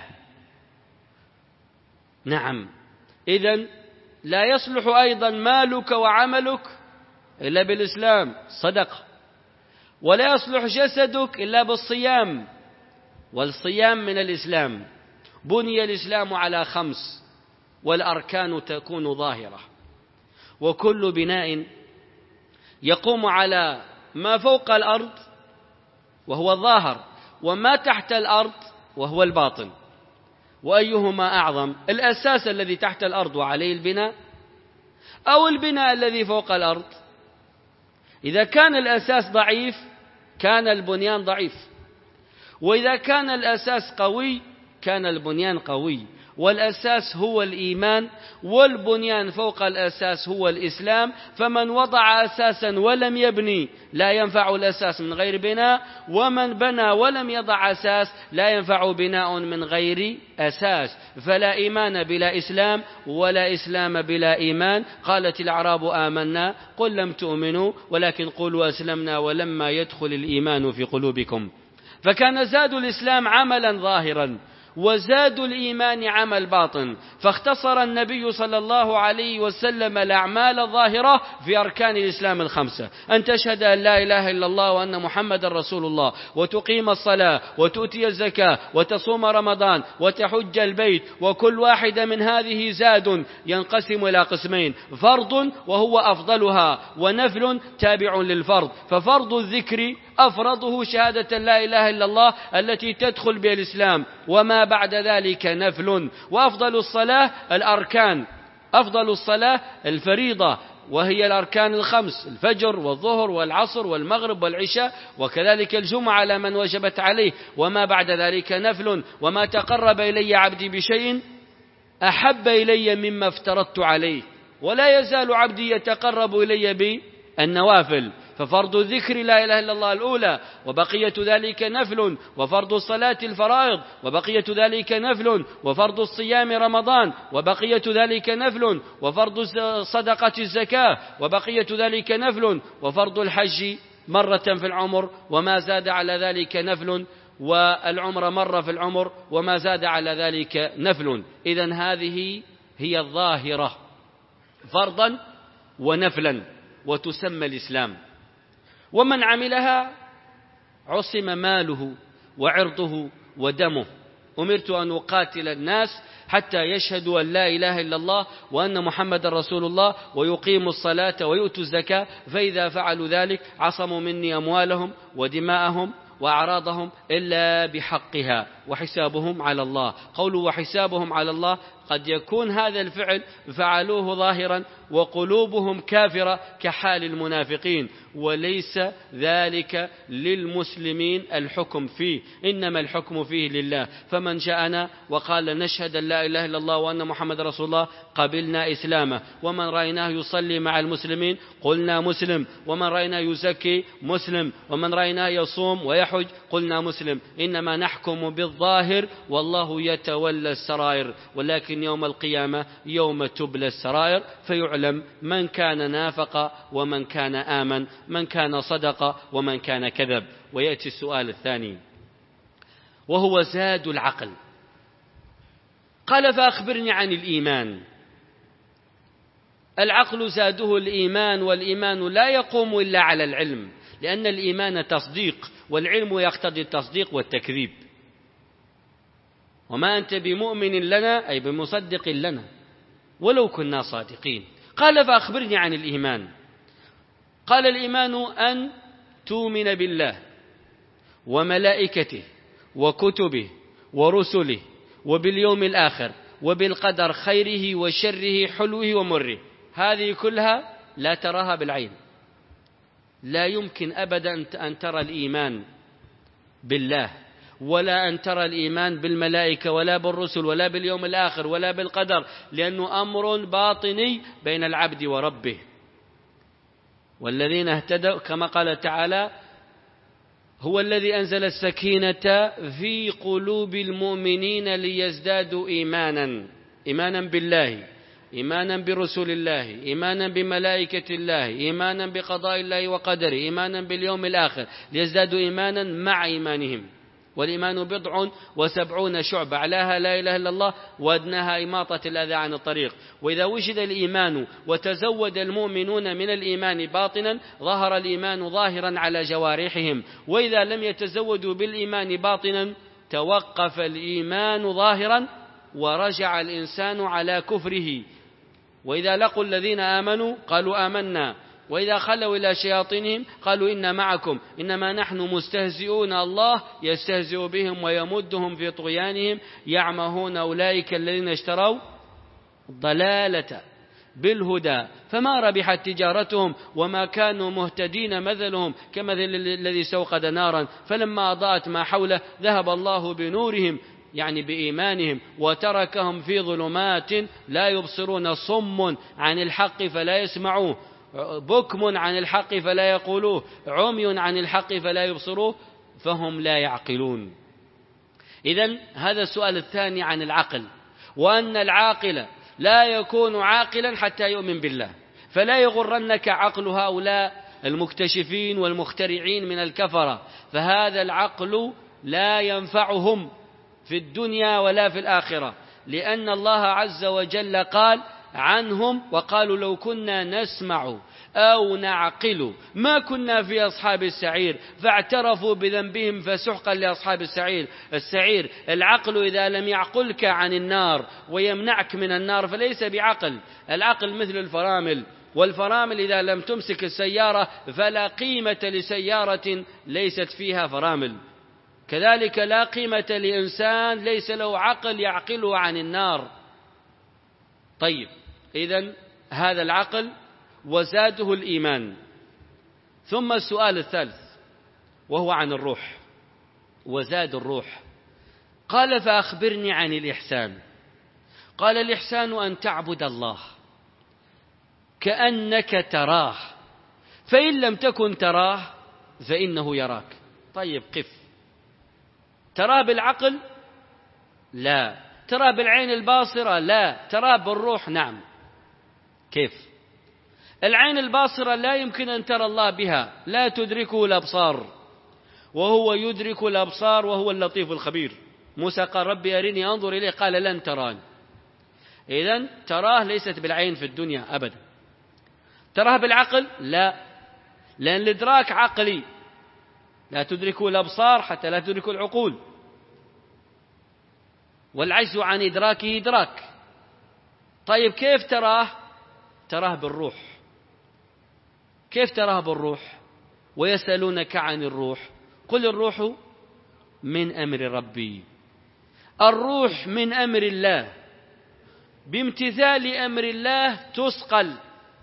نعم، إذن لا يصلح أيضا مالك وعملك إلا بالإسلام، صدقة. ولا يصلح جسدك إلا بالصيام، والصيام من الإسلام. بني الإسلام على خمس، والأركان تكون ظاهرة. وكل بناء يقوم على ما فوق الأرض وهو الظاهر، وما تحت الأرض وهو الباطن. وأيهما أعظم، الأساس الذي تحت الأرض وعليه البناء، أو البناء الذي فوق الأرض؟ إذا كان الأساس ضعيف كان البنيان ضعيف، وإذا كان الأساس قوي كان البنيان قوي. والأساس هو الإيمان، والبنيان فوق الأساس هو الإسلام. فمن وضع أساسا ولم يبني لا ينفع الأساس من غير بناء، ومن بنى ولم يضع أساس لا ينفع بناء من غير أساس. فلا إيمان بلا إسلام، ولا إسلام بلا إيمان. قالت الأعراب آمنا قل لم تؤمنوا ولكن قولوا أسلمنا ولما يدخل الإيمان في قلوبكم. فكان زاد الإسلام عملا ظاهرا، وزاد الإيمان عمل باطن. فاختصر النبي صلى الله عليه وسلم الأعمال الظاهرة في أركان الإسلام الخمسة: أن تشهد أن لا إله إلا الله وأن محمد رسول الله، وتقيم الصلاة، وتؤتي الزكاة، وتصوم رمضان، وتحج البيت. وكل واحدة من هذه زاد ينقسم إلى قسمين: فرض وهو أفضلها، ونفل تابع للفرض. ففرض الذكر أفرضه شهادة لا إله إلا الله التي تدخل بها الإسلام، وما بعد ذلك نفل. وأفضل الصلاة الأركان، أفضل الصلاة الفريضة، وهي الأركان الخمس: الفجر والظهر والعصر والمغرب والعشاء، وكذلك الجمعة على من وجبت عليه. وما بعد ذلك نفل. وما تقرب إلي عبدي بشيء أحب إلي مما افترضت عليه، ولا يزال عبدي يتقرب إلي بالنوافل. ففرض الذكر لا إله إلا الله الأولى، وبقية ذلك نفل. وفرض الصلاة الفرائض، وبقية ذلك نفل. وفرض الصيام رمضان، وبقية ذلك نفل. وفرض صدقة الزكاة، وبقية ذلك نفل. وفرض الحج مرة في العمر، وما زاد على ذلك نفل. والعمر مرة في العمر، وما زاد على ذلك نفل. إذن هذه هي الظاهرة فرضا ونفلا، وتسمى الإسلام. ومن عملها عصم ماله وعرضه ودمه. أمرت أن أقاتل الناس حتى يشهدوا أن لا إله إلا الله وأن محمد رسول الله ويقيموا الصلاة ويؤتوا الزكاة، فإذا فعلوا ذلك عصموا مني أموالهم ودماءهم وأعراضهم إلا بحقها وحسابهم على الله. قولوا وحسابهم على الله، قد يكون هذا الفعل فعلوه ظاهرا وقلوبهم كافرة كحال المنافقين، وليس ذلك للمسلمين الحكم فيه، إنما الحكم فيه لله. فمن جاءنا وقال نشهد أن لا إله إلا الله وأن محمد رسول الله قبلنا إسلامه، ومن رأيناه يصلي مع المسلمين قلنا مسلم، ومن رأيناه يزكي مسلم، ومن رأيناه يصوم ويحج قلنا مسلم. إنما نحكم بالظاهر والله يتولى السرائر، ولكن يوم القيامة يوم تبلى السرائر فيعلم من كان نافق ومن كان آمن، من كان صدق ومن كان كذب. ويأتي السؤال الثاني وهو زاد العقل. قال فأخبرني عن الإيمان. العقل زاده الإيمان، والإيمان لا يقوم إلا على العلم، لأن الإيمان تصديق، والعلم يقتضي التصديق والتكذيب. وما أنت بمؤمن لنا أي بمصدق لنا ولو كنا صادقين. قال فأخبرني عن الإيمان. قال الإيمان أن تؤمن بالله وملائكته وكتبه ورسله وباليوم الآخر وبالقدر خيره وشره حلوه ومره. هذه كلها لا تراها بالعين، لا يمكن أبدا أن ترى الإيمان بالله ولا أن ترى الإيمان بالملائكة ولا بالرسل ولا باليوم الآخر ولا بالقدر، لأنه أمر باطني بين العبد وربه. والذين اهتدوا كما قال تعالى هو الذي أنزل السكينة في قلوب المؤمنين ليزدادوا إيمانا، إيمانا بالله، إيمانا برسول الله، إيمانا بملائكة الله، إيمانا بقضاء الله وقدره، إيمانا باليوم الآخر، ليزدادوا إيمانا مع إيمانهم. والإيمان بضع وسبعون شعبة، أعلاها لا إله إلا الله وأدناها إماطة الأذى عن الطريق. وإذا وجد الإيمان وتزود المؤمنون من الإيمان باطنا ظهر الإيمان ظاهرا على جوارحهم، وإذا لم يتزودوا بالإيمان باطنا توقف الإيمان ظاهرا ورجع الإنسان على كفره. وإذا لقوا الذين آمنوا قالوا آمنا، وإذا خلوا إلى شياطينهم قالوا إنا معكم إنما نحن مستهزئون. الله يستهزئ بهم ويمدهم في طغيانهم يعمهون أولئك الذين اشتروا الضلالة بالهدى فما ربحت تجارتهم وما كانوا مهتدين. مثلهم كمثل الذي استوقد نارا فلما أضاءت ما حوله ذهب الله بنورهم يعني بإيمانهم وتركهم في ظلمات لا يبصرون، صم عن الحق فلا يسمعوه، بكم عن الحق فلا يقولوه، عمي عن الحق فلا يبصروه، فهم لا يعقلون. إذن هذا السؤال الثاني عن العقل، وأن العاقل لا يكون عاقلا حتى يؤمن بالله. فلا يغرنك عقل هؤلاء المكتشفين والمخترعين من الكفرة، فهذا العقل لا ينفعهم في الدنيا ولا في الآخرة، لأن الله عز وجل قال عنهم وقالوا لو كنا نسمع أو نعقل ما كنا في أصحاب السعير فاعترفوا بذنبهم فسحقا لأصحاب السعير. السعير العقل إذا لم يعقلك عن النار ويمنعك من النار فليس بعقل. العقل مثل الفرامل، والفرامل إذا لم تمسك السيارة فلا قيمة لسيارة ليست فيها فرامل. كذلك لا قيمة لإنسان ليس له عقل يعقله عن النار. طيب، إذن هذا العقل وزاده الإيمان. ثم السؤال الثالث وهو عن الروح وزاد الروح. قال فأخبرني عن الإحسان. قال الإحسان أن تعبد الله كأنك تراه فإن لم تكن تراه فإنه يراك. طيب قف، تراه بالعقل؟ لا. تراه بالعين الباصرة؟ لا. تراه بالروح؟ نعم. كيف؟ العين الباصرة لا يمكن أن ترى الله بها، لا تدركه الأبصار وهو يدرك الأبصار وهو اللطيف الخبير. موسى قال ربي أرني أنظر إليه قال لن تراني. إذن تراه ليست بالعين في الدنيا أبدا. تراه بالعقل؟ لا، لأن الإدراك عقلي، لا تدركه الأبصار حتى لا تدركه العقول. والعجز عن إدراكه إدراك. طيب كيف تراه؟ تراه بالروح. كيف تراه بالروح؟ ويسألونك عن الروح قل الروح من أمر ربي. الروح من أمر الله، بامتثال أمر الله تسقل،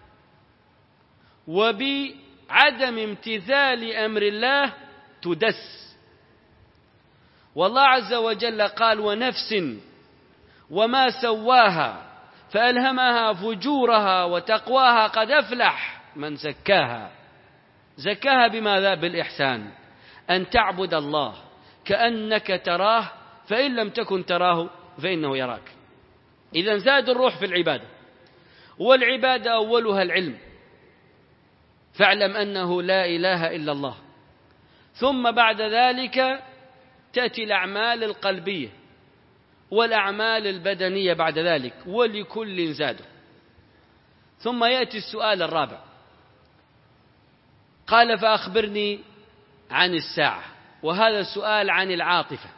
وبعدم امتثال أمر الله تدس. والله عز وجل قال ونفس وما سواها فألهمها فجورها وتقواها قد أفلح من زكاها. زكاها بماذا؟ بالإحسان، أن تعبد الله كأنك تراه، فإن لم تكن تراه فإنه يراك. إذن زاد الروح في العبادة، والعبادة أولها العلم، فاعلم أنه لا إله إلا الله. ثم بعد ذلك تأتي الأعمال القلبية والأعمال البدنية بعد ذلك، ولكل زاد. ثم يأتي السؤال الرابع، قال فأخبرني عن الساعة، وهذا السؤال عن العاطفة.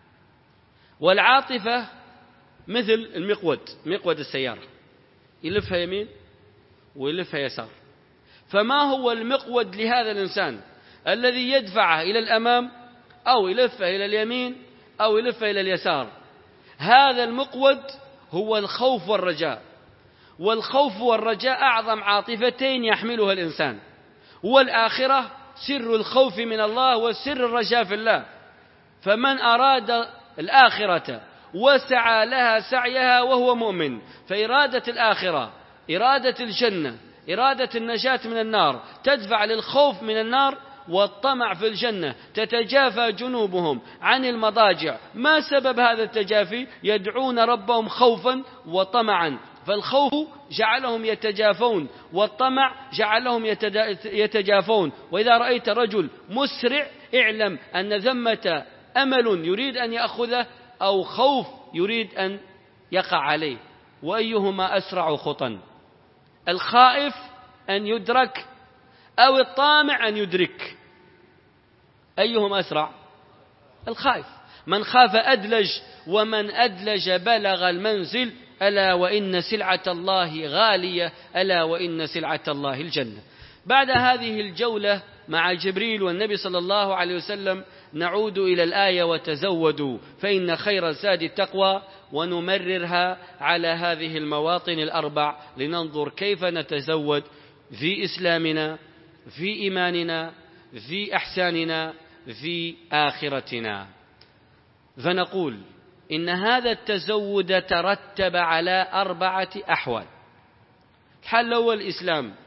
والعاطفة مثل المقود، مقود السيارة، يلفها يمين ويلفها يسار. فما هو المقود لهذا الإنسان الذي يدفعه إلى الأمام أو يلفه إلى اليمين أو يلفه إلى اليسار؟ هذا المقود هو الخوف والرجاء. والخوف والرجاء أعظم عاطفتين يحملها الإنسان، والآخرة سر الخوف من الله وسر الرجاء في الله. فمن أراد الآخرة وسعى لها سعيها وهو مؤمن، فإرادة الآخرة، إرادة الجنة، إرادة النجاة من النار تدفع للخوف من النار والطمع في الجنة. تتجافى جنوبهم عن المضاجع. ما سبب هذا التجافي؟ يدعون ربهم خوفا وطمعا، فالخوف جعلهم يتجافون والطمع جعلهم يتجافون. وإذا رأيت رجل مسرع اعلم أن ثمة أمل يريد أن يأخذه أو خوف يريد أن يقع عليه. وأيهما أسرع خطا؟ الخائف أن يدرك أو الطامع أن يدرك؟ أيهما أسرع؟ الخائف. من خاف أدلج، ومن أدلج بلغ المنزل. ألا وإن سلعة الله غالية، ألا وإن سلعة الله الجنة. بعد هذه الجولة مع جبريل والنبي صلى الله عليه وسلم نعود إلى الآية وتزودوا فإن خير الزاد التقوى، ونمررها على هذه المواطن الأربع لننظر كيف نتزود في إسلامنا، في إيماننا، في إحساننا، في آخرتنا. فنقول إن هذا التزود ترتب على أربعة أحوال. الحال الأول الإسلام،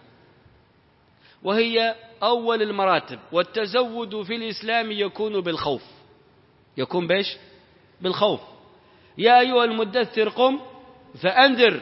وهي أول المراتب. والتزود في الإسلام يكون بالخوف، يكون بيش؟ بالخوف. يا أيها المدثر قم فأنذر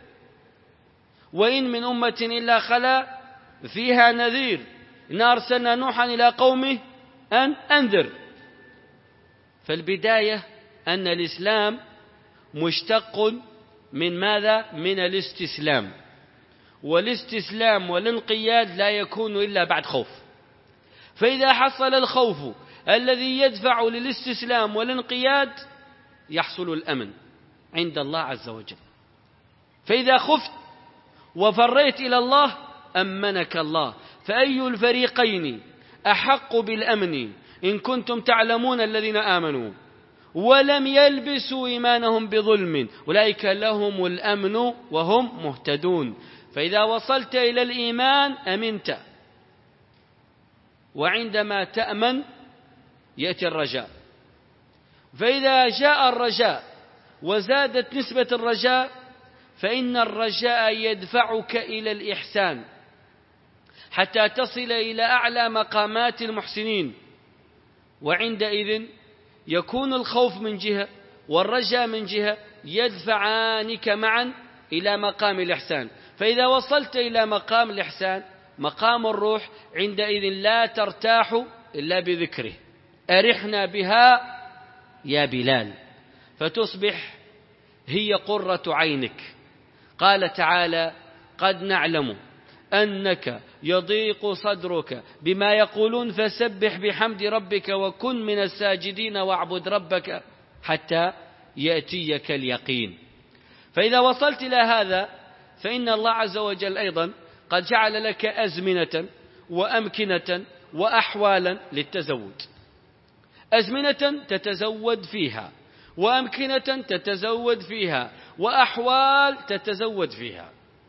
وإن من أمة إلا خلا فيها نذير إنا أرسلنا نوحا إلى قومه أن أنذر. فالبداية أن الإسلام مشتق من ماذا؟ من الاستسلام. والاستسلام والانقياد لا يكون إلا بعد خوف. فإذا حصل الخوف الذي يدفع للاستسلام والانقياد يحصل الأمن عند الله عز وجل. فإذا خفت وفريت إلى الله أمنك الله. فأي الفريقين أحق بالأمن إن كنتم تعلمون الذين آمنوا ولم يلبسوا إيمانهم بظلم أولئك لهم الأمن وهم مهتدون. فإذا وصلت إلى الإيمان أمنت، وعندما تأمن يأتي الرجاء. فإذا جاء الرجاء وزادت نسبة الرجاء فإن الرجاء يدفعك إلى الإحسان حتى تصل إلى أعلى مقامات المحسنين. وعندئذ يكون الخوف من جهة والرجاء من جهة يدفعانك معا إلى مقام الإحسان. فإذا وصلت إلى مقام الإحسان مقام الروح عندئذ لا ترتاح إلا بذكره. أرحنا بها يا بلال، فتصبح هي قرة عينك. قال تعالى قد نعلم أنك يضيق صدرك بما يقولون فسبح بحمد ربك وكن من الساجدين واعبد ربك حتى يأتيك اليقين. فإذا وصلت إلى هذا فإن الله عز وجل أيضا قد جعل لك أزمنة وأمكنة وأحوالا للتزود، أزمنة تتزود فيها، وأمكنة تتزود فيها، وأحوال تتزود فيها.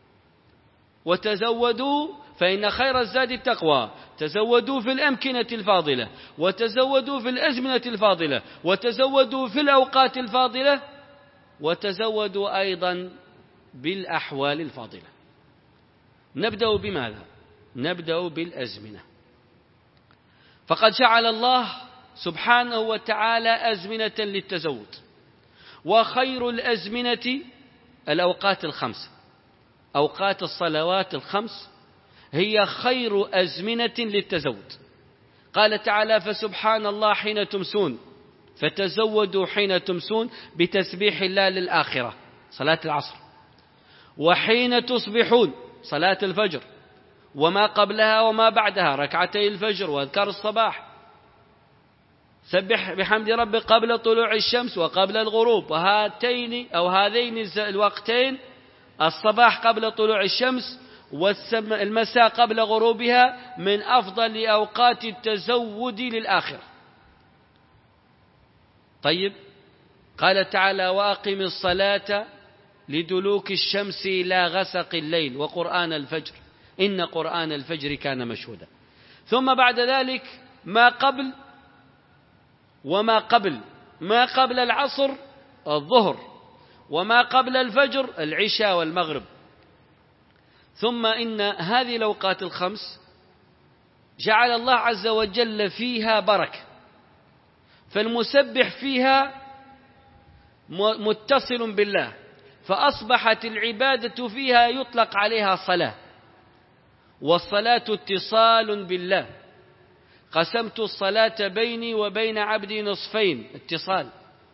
وتزودوا فإن خير الزاد التقوى، تزودوا في الأمكنة الفاضلة، وتزودوا في الأزمنة الفاضلة، وتزودوا في الأوقات الفاضلة، وتزودوا أيضا بالأحوال الفاضلة. نبدأ بماذا؟ نبدأ بالأزمنة. فقد جعل الله سبحانه وتعالى أزمنة للتزود، وخير الأزمنة الأوقات الخمس، أوقات الصلوات الخمس هي خير أزمنة للتزود. قال تعالى: فسبحان الله حين تمسون فتزودوا حين تمسون بتسبيح الله للآخرة صلاة العصر، وحين تصبحون صلاة الفجر، وما قبلها وما بعدها ركعتي الفجر وأذكار الصباح، سبح بحمد ربك قبل طلوع الشمس وقبل الغروب، وهاتين أو هذين الوقتين الصباح قبل طلوع الشمس والمساء قبل غروبها من أفضل أوقات التزود للآخرة. طيب، قال تعالى: وأقم الصلاة لدلوك الشمس إلى غسق الليل وقرآن الفجر إن قرآن الفجر كان مشهودا. ثم بعد ذلك ما قبل وما قبل ما قبل العصر الظهر، وما قبل الفجر العشاء والمغرب. ثم إن هذه الأوقات الخمس جعل الله عز وجل فيها بركة، فالمسبح فيها متصل بالله، فأصبحت العبادة فيها يطلق عليها صلاة، والصلاة اتصال بالله. قسمت الصلاة بيني وبين عبدي نصفين، اتصال،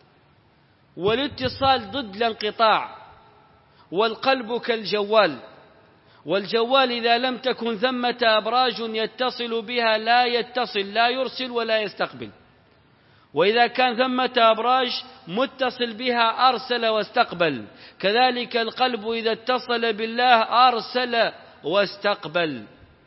والاتصال ضد الانقطاع. والقلب كالجوال، والجوال إذا لم تكن ثمة أبراج يتصل بها لا يتصل، لا يرسل ولا يستقبل. وإذا كان ثمة أبراج متصل بها أرسل واستقبل. كذلك القلب إذا اتصل بالله أرسل واستقبل،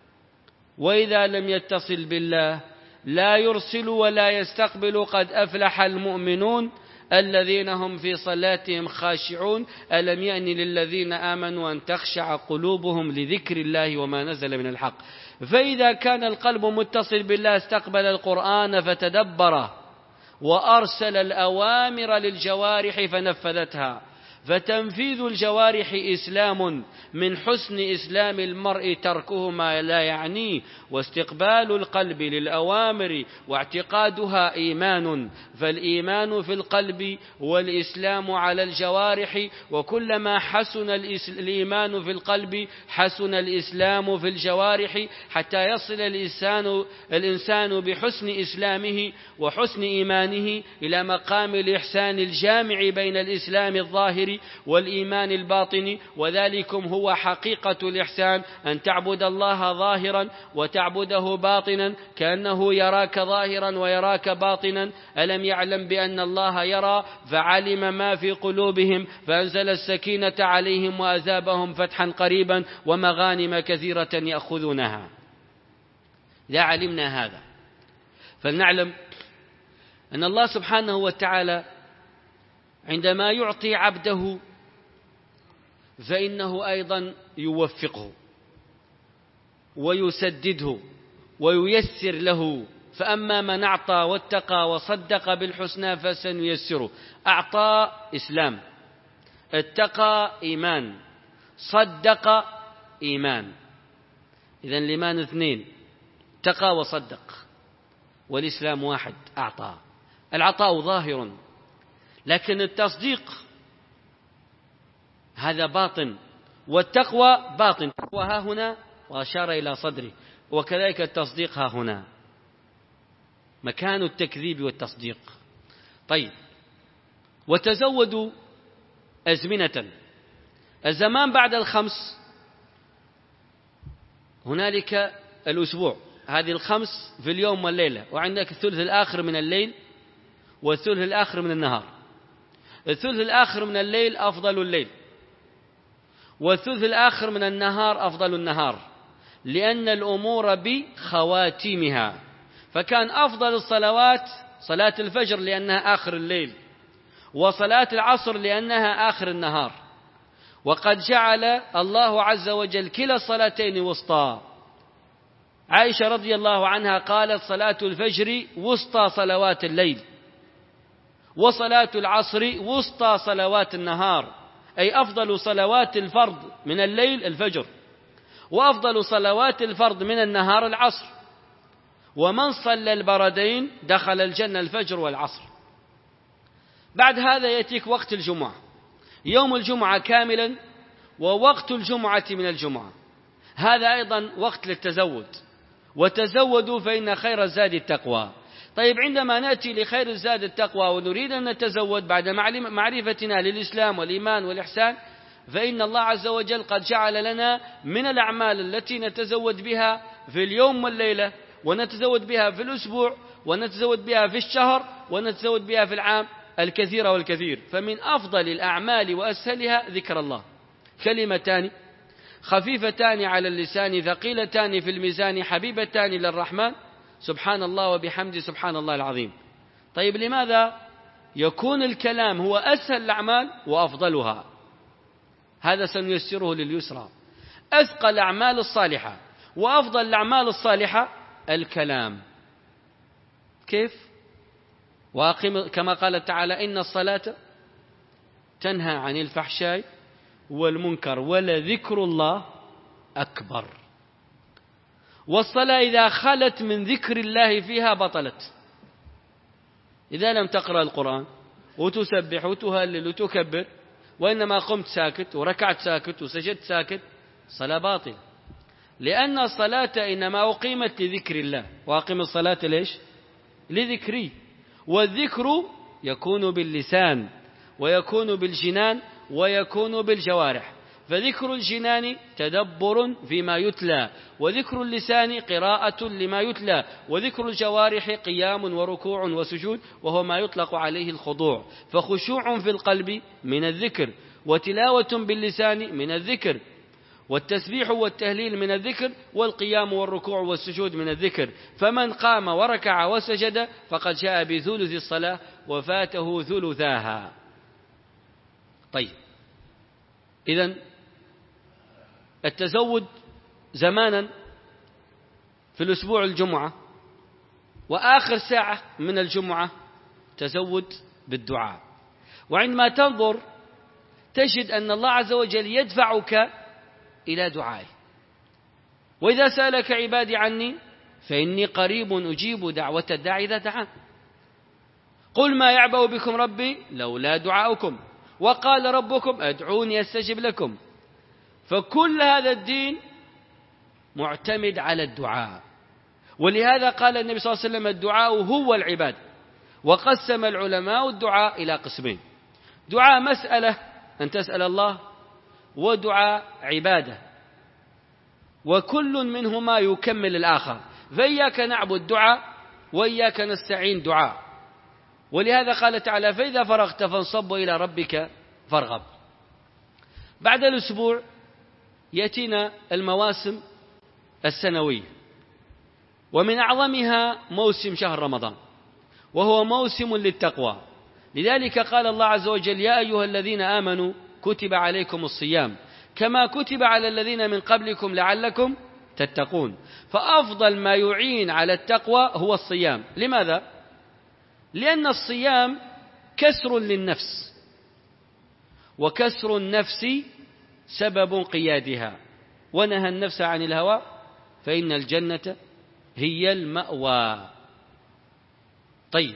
وإذا لم يتصل بالله لا يرسل ولا يستقبل. قد أفلح المؤمنون الذين هم في صلاتهم خاشعون ألم يأن للذين آمنوا أن تخشع قلوبهم لذكر الله وما نزل من الحق. فإذا كان القلب متصل بالله استقبل القرآن فتدبره، وأرسل الأوامر للجوارح فنفذتها. فتنفيذ الجوارح إسلام، من حسن إسلام المرء تركه ما لا يعنيه، واستقبال القلب للأوامر واعتقادها إيمان. فالإيمان في القلب والإسلام على الجوارح، وكلما حسن الإيمان في القلب حسن الإسلام في الجوارح، حتى يصل الإنسان الإنسان بحسن إسلامه وحسن إيمانه إلى مقام الإحسان الجامع بين الإسلام الظاهر والإيمان الباطن. وذلكم هو حقيقة الإحسان، أن تعبد الله ظاهرا وتعبده باطنا كأنه يراك ظاهرا ويراك باطنا. ألم يعلم بأن الله يرى؟ فعلم ما في قلوبهم فأنزل السكينة عليهم وأذابهم فتحا قريبا ومغانم كثيرة يأخذونها. إذا علمنا هذا فلنعلم أن الله سبحانه وتعالى عندما يعطي عبده فإنه أيضا يوفقه ويسدده وييسر له. فأما من أعطى واتقى وصدق بالحسنى فسنيسره. أعطى إسلام، اتقى إيمان، صدق إيمان. إذن الإيمان اثنين، اتقى وصدق، والإسلام واحد، أعطى. العطاء ظاهر، لكن التصديق هذا باطن، والتقوى باطن. وها هنا وأشار إلى صدره، وكذلك التصديق ها هنا، مكان التكذيب والتصديق. طيب، وتزودوا أزمنة. الزمان بعد الخمس هنالك الأسبوع، هذه الخمس في اليوم والليلة، وعندك الثلث الآخر من الليل والثلث الآخر من النهار. الثلث الآخر من الليل أفضل الليل، والثلث الآخر من النهار أفضل النهار، لأن الأمور بخواتيمها. فكان أفضل الصلوات صلاة الفجر لأنها آخر الليل، وصلاة العصر لأنها آخر النهار. وقد جعل الله عز وجل كلا الصلاتين وسطى. عائشة رضي الله عنها قالت: صلاة الفجر وسطى صلوات الليل، وصلاة العصر وسطى صلوات النهار، أي أفضل صلوات الفرض من الليل الفجر، وأفضل صلوات الفرض من النهار العصر. ومن صلى البردين دخل الجنة الفجر والعصر. بعد هذا يأتيك وقت الجمعة، يوم الجمعة كاملا ووقت الجمعة من الجمعة، هذا أيضا وقت للتزود، وتزودوا فإن خير الزاد التقوى. طيب، عندما نأتي لخير الزاد التقوى ونريد أن نتزود بعد معرفتنا للإسلام والإيمان والإحسان، فإن الله عز وجل قد جعل لنا من الأعمال التي نتزود بها في اليوم والليلة، ونتزود بها في الأسبوع، ونتزود بها في الشهر، ونتزود بها في العام الكثير والكثير. فمن أفضل الأعمال وأسهلها ذكر الله، كلمتان خفيفتان على اللسان ثقيلتان في الميزان حبيبتان للرحمن، سبحان الله وبحمده سبحان الله العظيم. طيب، لماذا يكون الكلام هو أسهل الأعمال وأفضلها؟ هذا سنيسره لليسرى. أثقل الأعمال الصالحة وأفضل الأعمال الصالحة الكلام. كيف؟ وأقم كما قال تعالى: إن الصلاة تنهى عن الفحشاء والمنكر ولذكر الله أكبر. والصلاة إذا خلت من ذكر الله فيها بطلت. إذا لم تقرأ القرآن وتسبح وتهلل وتكبر، وإنما قمت ساكت وركعت ساكت وسجدت ساكت، صلاة باطلة، لأن الصلاة إنما أقيمت لذكر الله. وأقم الصلاة ليش؟ لذكري. والذكر يكون باللسان، ويكون بالجنان، ويكون بالجوارح. فذكر الجنان تدبر فيما يتلى، وذكر اللسان قراءة لما يتلى، وذكر الجوارح قيام وركوع وسجود، وهو ما يطلق عليه الخضوع. فخشوع في القلب من الذكر، وتلاوة باللسان من الذكر، والتسبيح والتهليل من الذكر، والقيام والركوع والسجود من الذكر. فمن قام وركع وسجد فقد جاء بثلث الصلاة وفاته ثلثاها. طيب، إذن التزود زمانا في الأسبوع الجمعة، وآخر ساعة من الجمعة تزود بالدعاء. وعندما تنظر تجد أن الله عز وجل يدفعك إلى دعائه. وإذا سألك عبادي عني فإني قريب أجيب دعوة الداعي إذا دعان. قل ما يعبأ بكم ربي لولا دعاؤكم، وقال ربكم ادعوني أستجب لكم. فكل هذا الدين معتمد على الدعاء. ولهذا قال النبي صلى الله عليه وسلم: الدعاء هو العبادة. وقسم العلماء الدعاء إلى قسمين: دعاء مسألة أن تسأل الله، ودعاء عبادة، وكل منهما يكمل الآخر. فإياك نعبد دعاء، وإياك نستعين دعاء. ولهذا قال تعالى: فإذا فرغت فانصب إلى ربك فارغب. بعد الأسبوع يأتينا المواسم السنوية، ومن أعظمها موسم شهر رمضان، وهو موسم للتقوى. لذلك قال الله عز وجل: يا أيها الذين آمنوا كتب عليكم الصيام كما كتب على الذين من قبلكم لعلكم تتقون. فأفضل ما يعين على التقوى هو الصيام. لماذا؟ لأن الصيام كسر للنفس، وكسر النفس سبب قيادها، ونهى النفس عن الهوى فإن الجنة هي المأوى. طيب،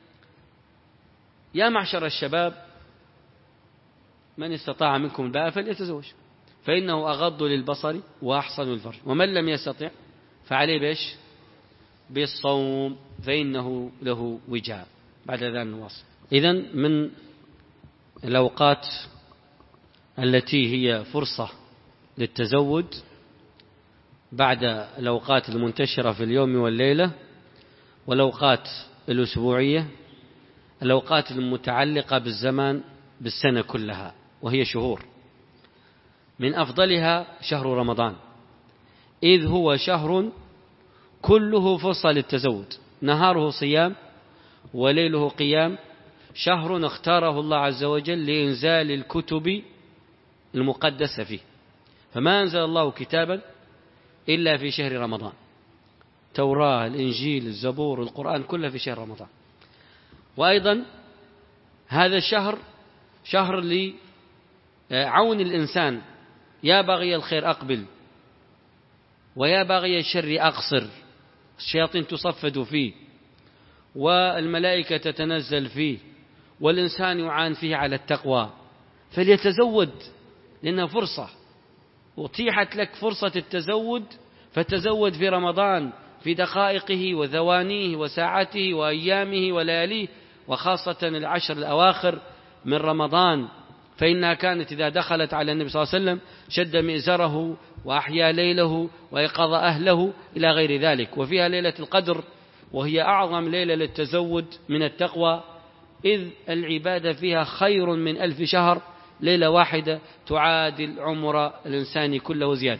يا معشر الشباب، من استطاع منكم الباءة فليتزوج، فإنه أغض للبصر وأحصن الفرج، ومن لم يستطع فعليه بإيش؟ بالصوم، فإنه له وجاء. بعد ذلك نواصل. إذن من الأوقات التي هي فرصة للتزود بعد الأوقات المنتشرة في اليوم والليلة، والأوقات الأسبوعية، الأوقات المتعلقة بالزمان بالسنة كلها، وهي شهور، من أفضلها شهر رمضان، إذ هو شهر كله فرصة للتزود، نهاره صيام وليله قيام، شهر اختاره الله عز وجل لإنزال الكتب المقدسة فيه، فما أنزل الله كتابا إلا في شهر رمضان، توراة، الإنجيل، الزبور، القرآن، كله في شهر رمضان. وأيضا هذا الشهر شهر لعون الإنسان، يا باغي الخير أقبل ويا باغي الشر أقصر، الشياطين تصفد فيه والملائكة تتنزل فيه والإنسان يعان فيه على التقوى، فليتزود لأنها فرصة، أتيحت لك فرصة التزود، فتزود في رمضان في دقائقه وثوانيه وساعته وأيامه ولياليه، وخاصة العشر الأواخر من رمضان، فإنها كانت إذا دخلت على النبي صلى الله عليه وسلم شد مئزره وأحيا ليله ويقظ أهله إلى غير ذلك. وفيها ليلة القدر، وهي أعظم ليلة للتزود من التقوى، إذ العبادة فيها خير من ألف شهر، ليلة واحدة تعادل عمر الإنسان كله وزيادة.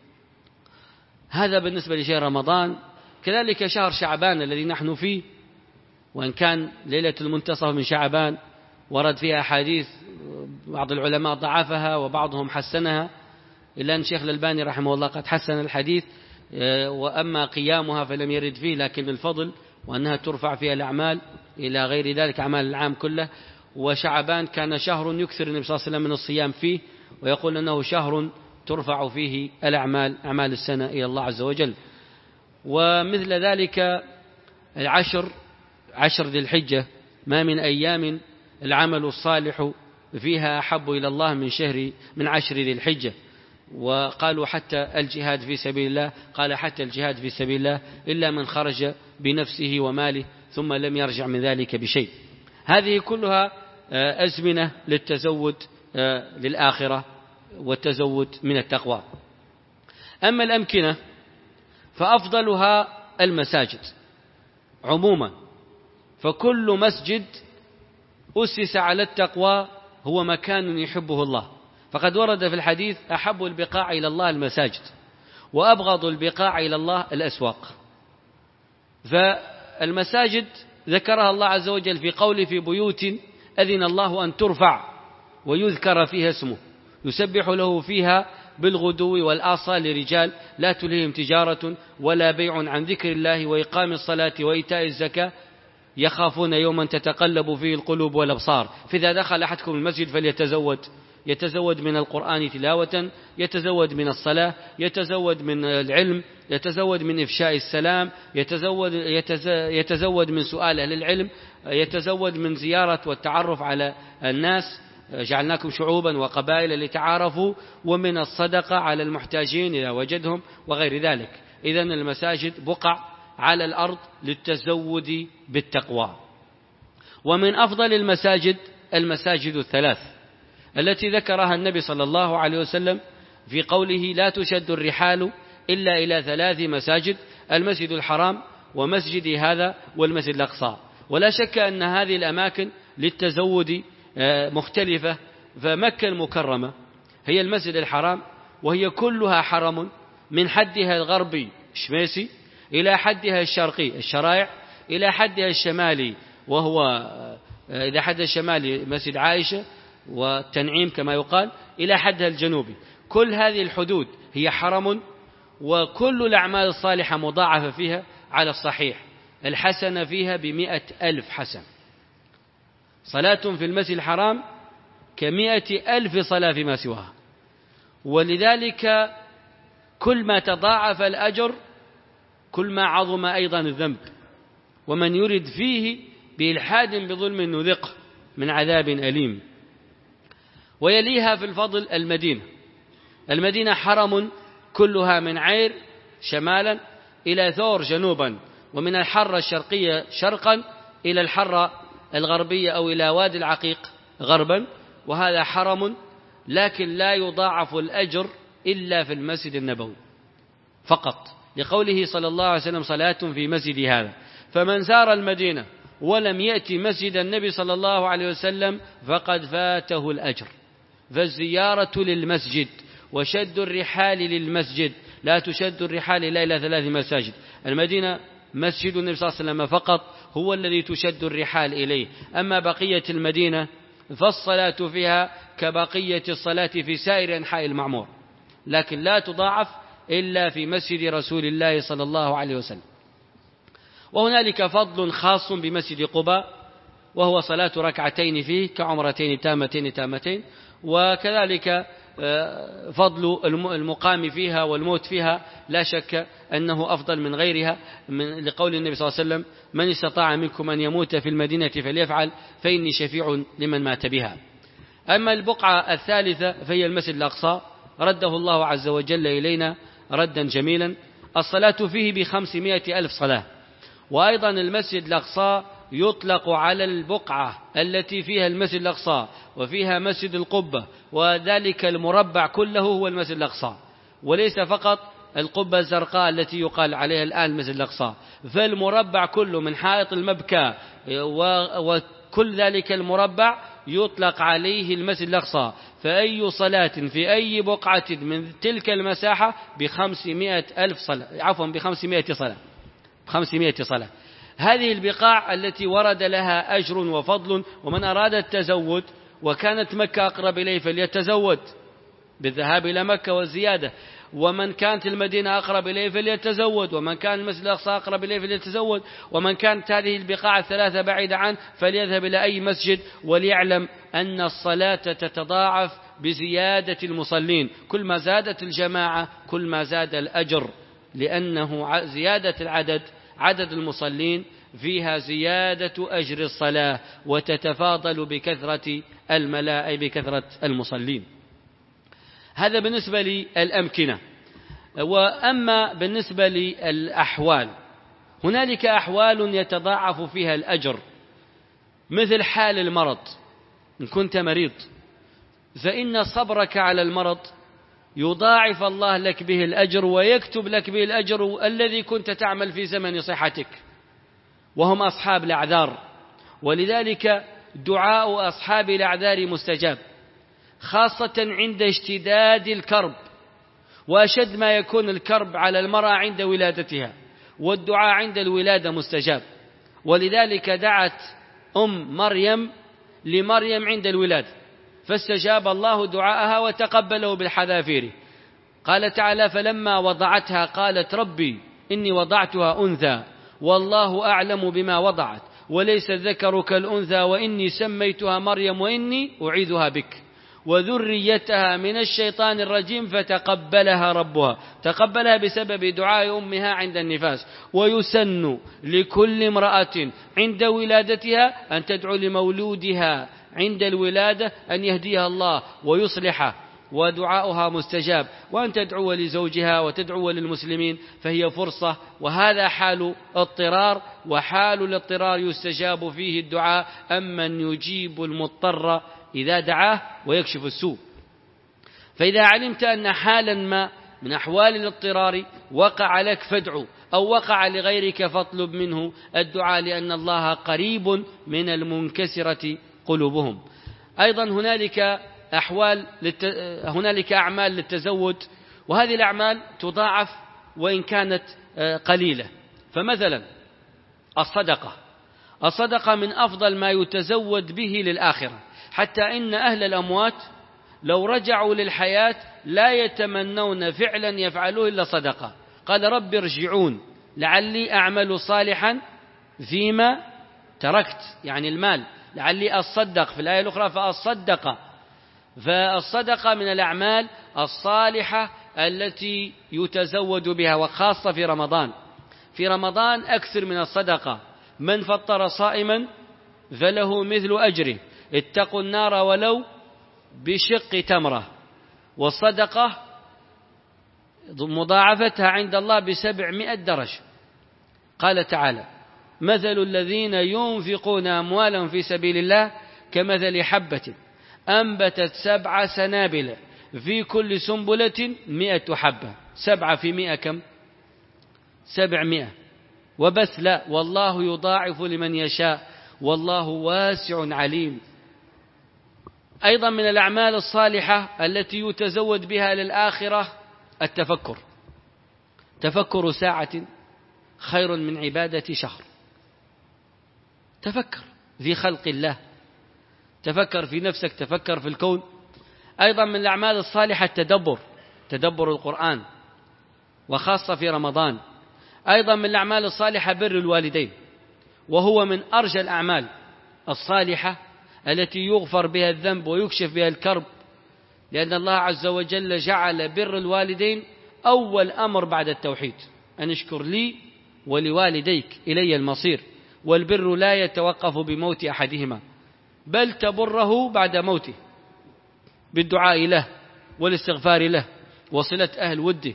هذا بالنسبة لشهر رمضان. كذلك شهر شعبان الذي نحن فيه، وإن كان ليلة المنتصف من شعبان ورد فيها أحاديث بعض العلماء ضعفها وبعضهم حسنها، إلا أن الشيخ الألباني رحمه الله قد حسن الحديث، وأما قيامها فلم يرد فيه، لكن الفضل وأنها ترفع فيها الأعمال إلى غير ذلك، أعمال العام كله. وشعبان كان شهر يكثر النبي صلى الله عليه وسلم من الصيام فيه، ويقول أنه شهر ترفع فيه الأعمال، أعمال السنة إلى الله عز وجل. ومثل ذلك العشر عشر ذي الحجة، ما من أيام العمل الصالح فيها أحب إلى الله من شهر من عشر ذي الحجة. وقالوا حتى الجهاد في سبيل الله، قال حتى الجهاد في سبيل الله إلا من خرج بنفسه وماله ثم لم يرجع من ذلك بشيء. هذه كلها أزمنة للتزود للآخرة والتزود من التقوى. أما الأمكنة فأفضلها المساجد عموما، فكل مسجد أسس على التقوى هو مكان يحبه الله، فقد ورد في الحديث أحب البقاع إلى الله المساجد، وأبغض البقاع إلى الله الأسواق. فالمساجد ذكرها الله عز وجل في قوله في بيوت أذن الله أن ترفع ويذكر فيها اسمه يسبح له فيها بالغدو والآصال لرجال لا تلههم تجارة ولا بيع عن ذكر الله وإقام الصلاة وإيتاء الزكاة يخافون يوما تتقلب فيه القلوب والأبصار. فإذا دخل أحدكم المسجد فليتزود، يتزود من القرآن تلاوة، يتزود من الصلاة، يتزود من العلم، يتزود من إفشاء السلام، يتزود, يتزود من سؤال أهل العلم، يتزود من زيارة والتعرف على الناس، جعلناكم شعوبا وقبائل لتعارفوا، ومن الصدقة على المحتاجين إذا وجدهم وغير ذلك. إذن المساجد بقع على الأرض للتزود بالتقوى. ومن أفضل المساجد المساجد الثلاث التي ذكرها النبي صلى الله عليه وسلم في قوله لا تشد الرحال إلا إلى ثلاث مساجد: المسجد الحرام ومسجد هذا والمسجد الأقصى. ولا شك أن هذه الأماكن للتزود مختلفة. فمكة المكرمة هي المسجد الحرام، وهي كلها حرم من حدها الغربي شميسي إلى حدها الشرقي الشرائع إلى حدها الشمالي، وهو إذا حد الشمالي مسجد عائشة والتنعيم كما يقال، إلى حدها الجنوبي. كل هذه الحدود هي حرم، وكل الأعمال الصالحة مضاعفة فيها على الصحيح، الحسنة فيها بمئة ألف حسن. صلاة في المسجد الحرام كمئة ألف صلاة فيما سواها، ولذلك كل ما تضاعف الأجر كل ما عظم أيضا الذنب. ومن يرد فيه بإلحاد بظلم نذقه من عذاب أليم. ويليها في الفضل المدينة. المدينة حرم كلها من عير شمالا إلى ثور جنوبا، ومن الحرة الشرقية شرقا إلى الحرة الغربية أو إلى وادي العقيق غربا، وهذا حرم، لكن لا يضاعف الأجر إلا في المسجد النبوي فقط، لقوله صلى الله عليه وسلم صلاة في مسجد هذا. فمن زار المدينة ولم يأتي مسجد النبي صلى الله عليه وسلم فقد فاته الأجر. فالزيارة للمسجد وشد الرحال للمسجد، لا تشد الرحال إلا إلى ثلاث مساجد. المدينة مسجد النبي صلى الله عليه وسلم فقط هو الذي تشد الرحال إليه، أما بقية المدينة فالصلاة فيها كبقية الصلاة في سائر أنحاء المعمور، لكن لا تضاعف إلا في مسجد رسول الله صلى الله عليه وسلم. وهنالك فضل خاص بمسجد قباء، وهو صلاة ركعتين فيه كعمرتين تامتين تامتين، وكذلك فضل المقام فيها والموت فيها لا شك أنه أفضل من غيرها، من لقول النبي صلى الله عليه وسلم: من استطاع منكم أن يموت في المدينة فليفعل فإني شفيع لمن مات بها. أما البقعة الثالثة فهي المسجد الأقصى، رده الله عز وجل إلينا ردا جميلا، الصلاة فيه بخمسمائة ألف صلاة. وأيضا المسجد الأقصى يطلق على البقعة التي فيها المسجد الأقصى وفيها مسجد القبة، وذلك المربع كله هو المسجد الأقصى، وليس فقط القبة الزرقاء التي يقال عليها الآن المسجد الأقصى، فالمربع كله من حائط المبكى وكل ذلك المربع يطلق عليه المسجد الأقصى. فأي صلاة في أي بقعة من تلك المساحة بخمسمائة ألف صلاة، عفوا بخمسمائة صلاة بخمسمائة صلاة. هذه البقاع التي ورد لها أجر وفضل، ومن أراد التزود وكانت مكة أقرب إليه فليتزود بالذهاب إلى مكة والزيادة، ومن كانت المدينة أقرب إليه فليتزود، ومن كان المسجد الأقصى أقرب إليه فليتزود، ومن كانت هذه البقاع الثلاثة بعيدة عنه فليذهب إلى أي مسجد، وليعلم أن الصلاة تتضاعف بزيادة المصلين، كل ما زادت الجماعة كل ما زاد الأجر، لأنه زيادة العدد عدد المصلين فيها زيادة أجر الصلاة، وتتفاضل بكثرة الملاء بكثرة المصلين. هذا بالنسبة للأمكنة. وأما بالنسبة للأحوال، هنالك أحوال يتضاعف فيها الأجر، مثل حال المرض. إن كنت مريض فإن صبرك على المرض يضاعف الله لك به الأجر، ويكتب لك به الأجر الذي كنت تعمل في زمن صحتك، وهم أصحاب الأعذار. ولذلك دعاء أصحاب الأعذار مستجاب، خاصة عند اشتداد الكرب، وأشد ما يكون الكرب على المرأة عند ولادتها، والدعاء عند الولادة مستجاب. ولذلك دعت أم مريم لمريم عند الولادة فاستجاب الله دعاءها وتقبله بالحذافير. قال تعالى: فلما وضعتها قالت ربي إني وضعتها أنثى والله أعلم بما وضعت وليس الذكر كالأنثى وإني سميتها مريم وإني أعيذها بك وذريتها من الشيطان الرجيم فتقبلها ربها. تقبلها بسبب دعاء أمها عند النفاس. ويسن لكل امرأة عند ولادتها أن تدعو لمولودها عند الولادة أن يهديها الله ويصلحه، ودعاؤها مستجاب، وأن تدعو لزوجها وتدعو للمسلمين، فهي فرصة. وهذا حال اضطرار، وحال الاضطرار يستجاب فيه الدعاء، أمن يجيب المضطر إذا دعاه ويكشف السوء. فإذا علمت أن حالا ما من أحوال الاضطرار وقع لك فادعو، أو وقع لغيرك فاطلب منه الدعاء، لأن الله قريب من المنكسرة قلوبهم. أيضا هنالك أحوال للت... هنالك أعمال للتزود، وهذه الأعمال تضاعف وإن كانت قليلة. فمثلا الصدقة الصدقة من أفضل ما يتزود به للآخرة، حتى إن أهل الأموات لو رجعوا للحياة لا يتمنون فعلا يفعلوه إلا صدقة. قال رب ارجعون لعلي أعمل صالحا فيما تركت، يعني المال، لعلي أصدق في الآية الأخرى فأصدق. فالصدقة من الأعمال الصالحة التي يتزود بها، وخاصة في رمضان. في رمضان أكثر من الصدقة. من فطر صائما فله مثل أجره، اتقوا النار ولو بشق تمرة. والصدقة مضاعفتها عند الله بسبعمائة درجة. قال تعالى: مثل الذين ينفقون أموالهم في سبيل الله كمثل حبة أنبتت سبع سنابل في كل سنبلة مئة حبة. سبعة في مئة كم؟ سبعمائة. وبس لا، والله يضاعف لمن يشاء. والله واسع عليم. أيضا من الأعمال الصالحة التي يتزود بها للآخرة التفكر. تفكر ساعة خير من عبادة شهر. تفكر في خلق الله، تفكر في نفسك، تفكر في الكون. أيضا من الأعمال الصالحة التدبر، تدبر القرآن وخاصة في رمضان. أيضا من الأعمال الصالحة بر الوالدين، وهو من أرجى الأعمال الصالحة التي يغفر بها الذنب ويكشف بها الكرب، لأن الله عز وجل جعل بر الوالدين أول أمر بعد التوحيد، أن اشكر لي ولوالديك إلي المصير. والبر لا يتوقف بموت أحدهما، بل تبره بعد موته بالدعاء له والاستغفار له وصلة أهل وده.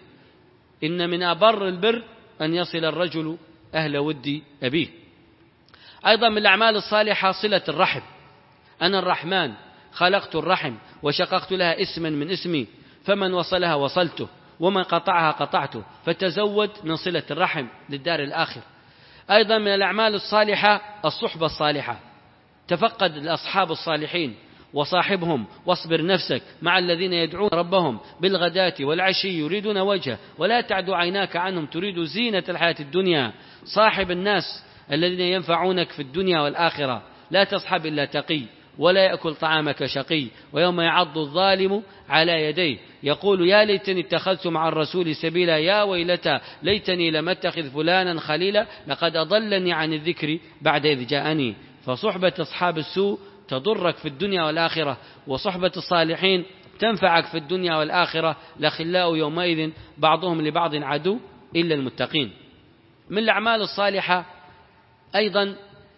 إن من أبر البر أن يصل الرجل أهل ود أبيه. أيضا من الأعمال الصالحة صلة الرحم. أنا الرحمن خلقت الرحم وشققت لها اسما من اسمي، فمن وصلها وصلته ومن قطعها قطعته، فتزود من صلة الرحم للدار الآخر. أيضا من الأعمال الصالحة الصحبة الصالحة. تفقد الأصحاب الصالحين وصاحبهم، واصبر نفسك مع الذين يدعون ربهم بالغداة والعشي يريدون وجهه، ولا تعد عيناك عنهم تريد زينة الحياة الدنيا. صاحب الناس الذين ينفعونك في الدنيا والآخرة. لا تصحب إلا تقي، ولا يأكل طعامك شقي. ويوم يعض الظالم على يديه يقول يا ليتني اتخذت مع الرسول سبيلا، يا ويلتى ليتني لم اتخذ فلانا خليلا، لقد أضلني عن الذكر بعد إذ جاءني. فصحبة أصحاب السوء تضرك في الدنيا والآخرة، وصحبة الصالحين تنفعك في الدنيا والآخرة. الأخلاء يومئذ بعضهم لبعض عدو إلا المتقين. من الأعمال الصالحة أيضا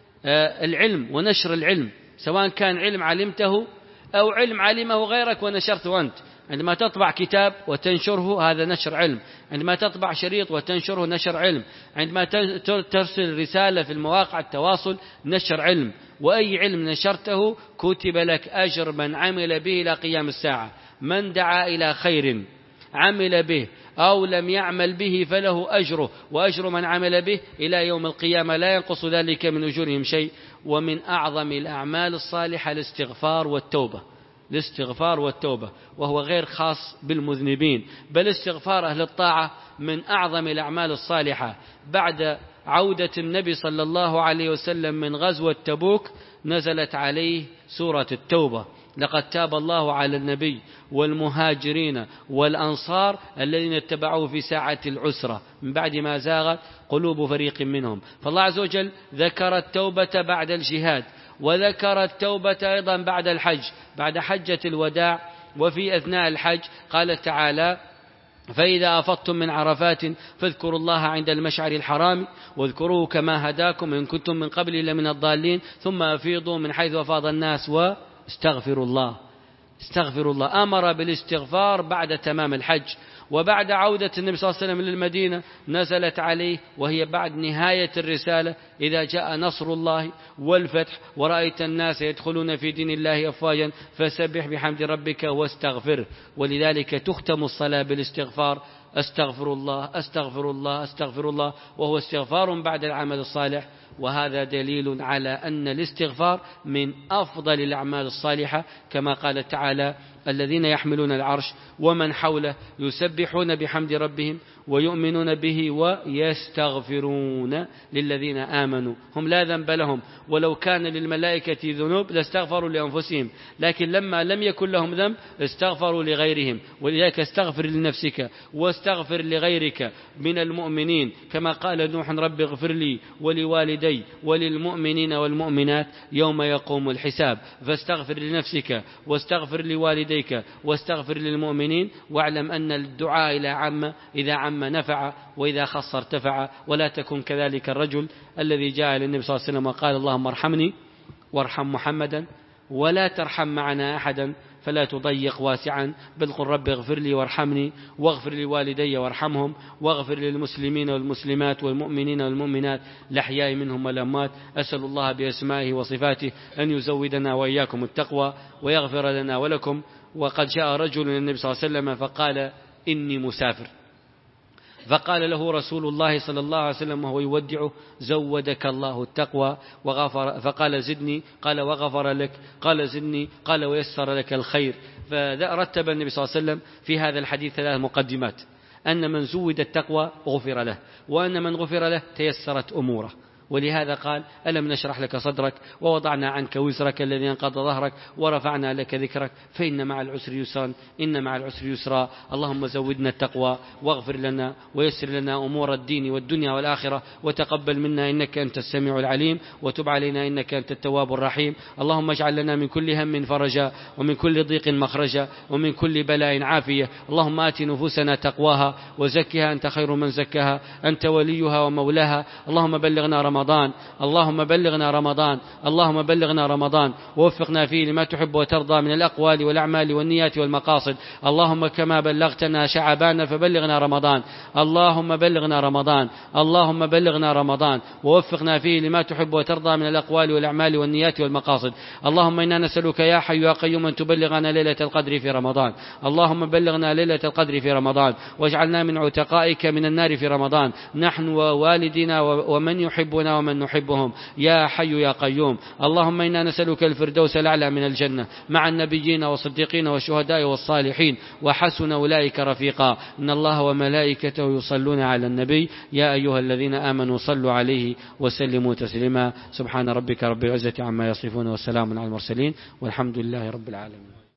العلم ونشر العلم، سواء كان علم علمته أو علم علمه غيرك ونشرته أنت. عندما تطبع كتاب وتنشره هذا نشر علم، عندما تطبع شريط وتنشره نشر علم، عندما ترسل رسالة في المواقع التواصل نشر علم. وأي علم نشرته كتب لك أجر من عمل به إلى قيام الساعة. من دعا إلى خير عمل به أو لم يعمل به فله أجره وأجر من عمل به إلى يوم القيامة، لا ينقص ذلك من أجورهم شيء. ومن أعظم الأعمال الصالحة الاستغفار والتوبة. الاستغفار والتوبة، وهو غير خاص بالمذنبين، بل استغفار أهل الطاعة من أعظم الأعمال الصالحة. بعد عودة النبي صلى الله عليه وسلم من غزوة تبوك نزلت عليه سورة التوبة. لقد تاب الله على النبي والمهاجرين والأنصار الذين اتبعوه في ساعة العسرة من بعد ما زاغت قلوب فريق منهم. فالله عز وجل ذكر التوبة بعد الجهاد، وذكر التوبة أيضا بعد الحج، بعد حجة الوداع. وفي أثناء الحج قال تعالى فإذا أفضتم من عرفات فاذكروا الله عند المشعر الحرام واذكروه كما هداكم إن كنتم من قبل لمن الضالين ثم أفيضوا من حيث أفاض الناس واستغفروا الله. استغفروا الله. أمر بالاستغفار بعد تمام الحج. وبعد عودة النبي صلى الله عليه وسلم للمدينة نزلت عليه وهي بعد نهاية الرسالة إذا جاء نصر الله والفتح ورأيت الناس يدخلون في دين الله أفواجا فسبح بحمد ربك واستغفره. ولذلك تختم الصلاة بالاستغفار. أستغفر الله أستغفر الله أستغفر الله، وهو استغفار بعد العمل الصالح. وهذا دليل على أن الاستغفار من أفضل الأعمال الصالحة، كما قال تعالى الذين يحملون العرش ومن حوله يسبحون بحمد ربهم ويؤمنون به ويستغفرون للذين آمنوا هم لا ذنب لهم ولو كان للملائكة ذنوب لاستغفروا لأنفسهم، لكن لما لم يكن لهم ذنب استغفروا لغيرهم. ولذلك استغفر لنفسك واستغفر لغيرك من المؤمنين، كما قال نوح رب اغفر لي ولوالدي وللمؤمنين والمؤمنات يوم يقوم الحساب. فاستغفر لنفسك واستغفر لوالديك واستغفر للمؤمنين، واعلم أن الدعاء إلى عم إذا عم نفع وإذا خص ارتفع. ولا تكن كذلك الرجل الذي جاء للنبي صلى الله عليه وسلم وقال اللهم ارحمني وارحم محمدا ولا ترحم معنا أحدا فلا تضيق واسعا، بل قل رب اغفر لي وارحمني واغفر لوالدي وارحمهم واغفر للمسلمين والمسلمات والمؤمنين والمؤمنات الأحياء منهم والأموات. أسأل الله بأسمائه وصفاته أن يزودنا وإياكم التقوى ويغفر لنا ولكم. وقد جاء رجل للنبي صلى الله عليه وسلم فقال إني مسافر. فقال له رسول الله صلى الله عليه وسلم وهو يودعه: زودك الله التقوى وغفر. فقال: زدني. قال: وغفر لك. قال: زدني. قال: ويسر لك الخير. فرتب النبي صلى الله عليه وسلم في هذا الحديث ثلاث مقدمات: أن من زود التقوى غفر له، وأن من غفر له تيسرت أموره. ولهذا قال: ألم نشرح لك صدرك ووضعنا عنك وزرك الذي انقض ظهرك ورفعنا لك ذكرك فإن مع العسر يسرا إن مع العسر يسرا. اللهم زودنا التقوى واغفر لنا ويسر لنا أمور الدين والدنيا والآخرة، وتقبل منا إنك أنت السميع العليم، وتب علينا إنك أنت التواب الرحيم. اللهم اجعل لنا من كل هم فرجا، ومن كل ضيق مخرجا، ومن كل بلاء عافية. اللهم آت نفوسنا تقواها وزكها أنت خير من زكاها، أنت وليها ومولاها. اللهم بلغنا رمضان رمضان اللهم بلغنا رمضان اللهم بلغنا رمضان ووفقنا فيه لما تحب وترضى من الأقوال والأعمال والنيات والمقاصد. اللهم كما بلغتنا شعبان فبلغنا رمضان. اللهم بلغنا رمضان اللهم بلغنا رمضان ووفقنا فيه لما تحب وترضى من الأقوال والأعمال والنيات والمقاصد. اللهم إنا نسألك يا حي يا قيوم أن تبلغنا ليلة القدر في رمضان. اللهم بلغنا ليلة القدر في رمضان واجعلنا من عتقائك من النار في رمضان، نحن ووالدنا ومن يحبنا ومن نحبهم يا حي يا قيوم. اللهم إنا نسألك الفردوس الأعلى من الجنة مع النبيين والصديقين والشهداء والصالحين وحسن أولئك رفيقا. إن الله وملائكته يصلون على النبي يا أيها الذين آمنوا صلوا عليه وسلموا تسليما. سبحان ربك رب العزة عما يصفون وسلام على المرسلين والحمد لله رب العالمين.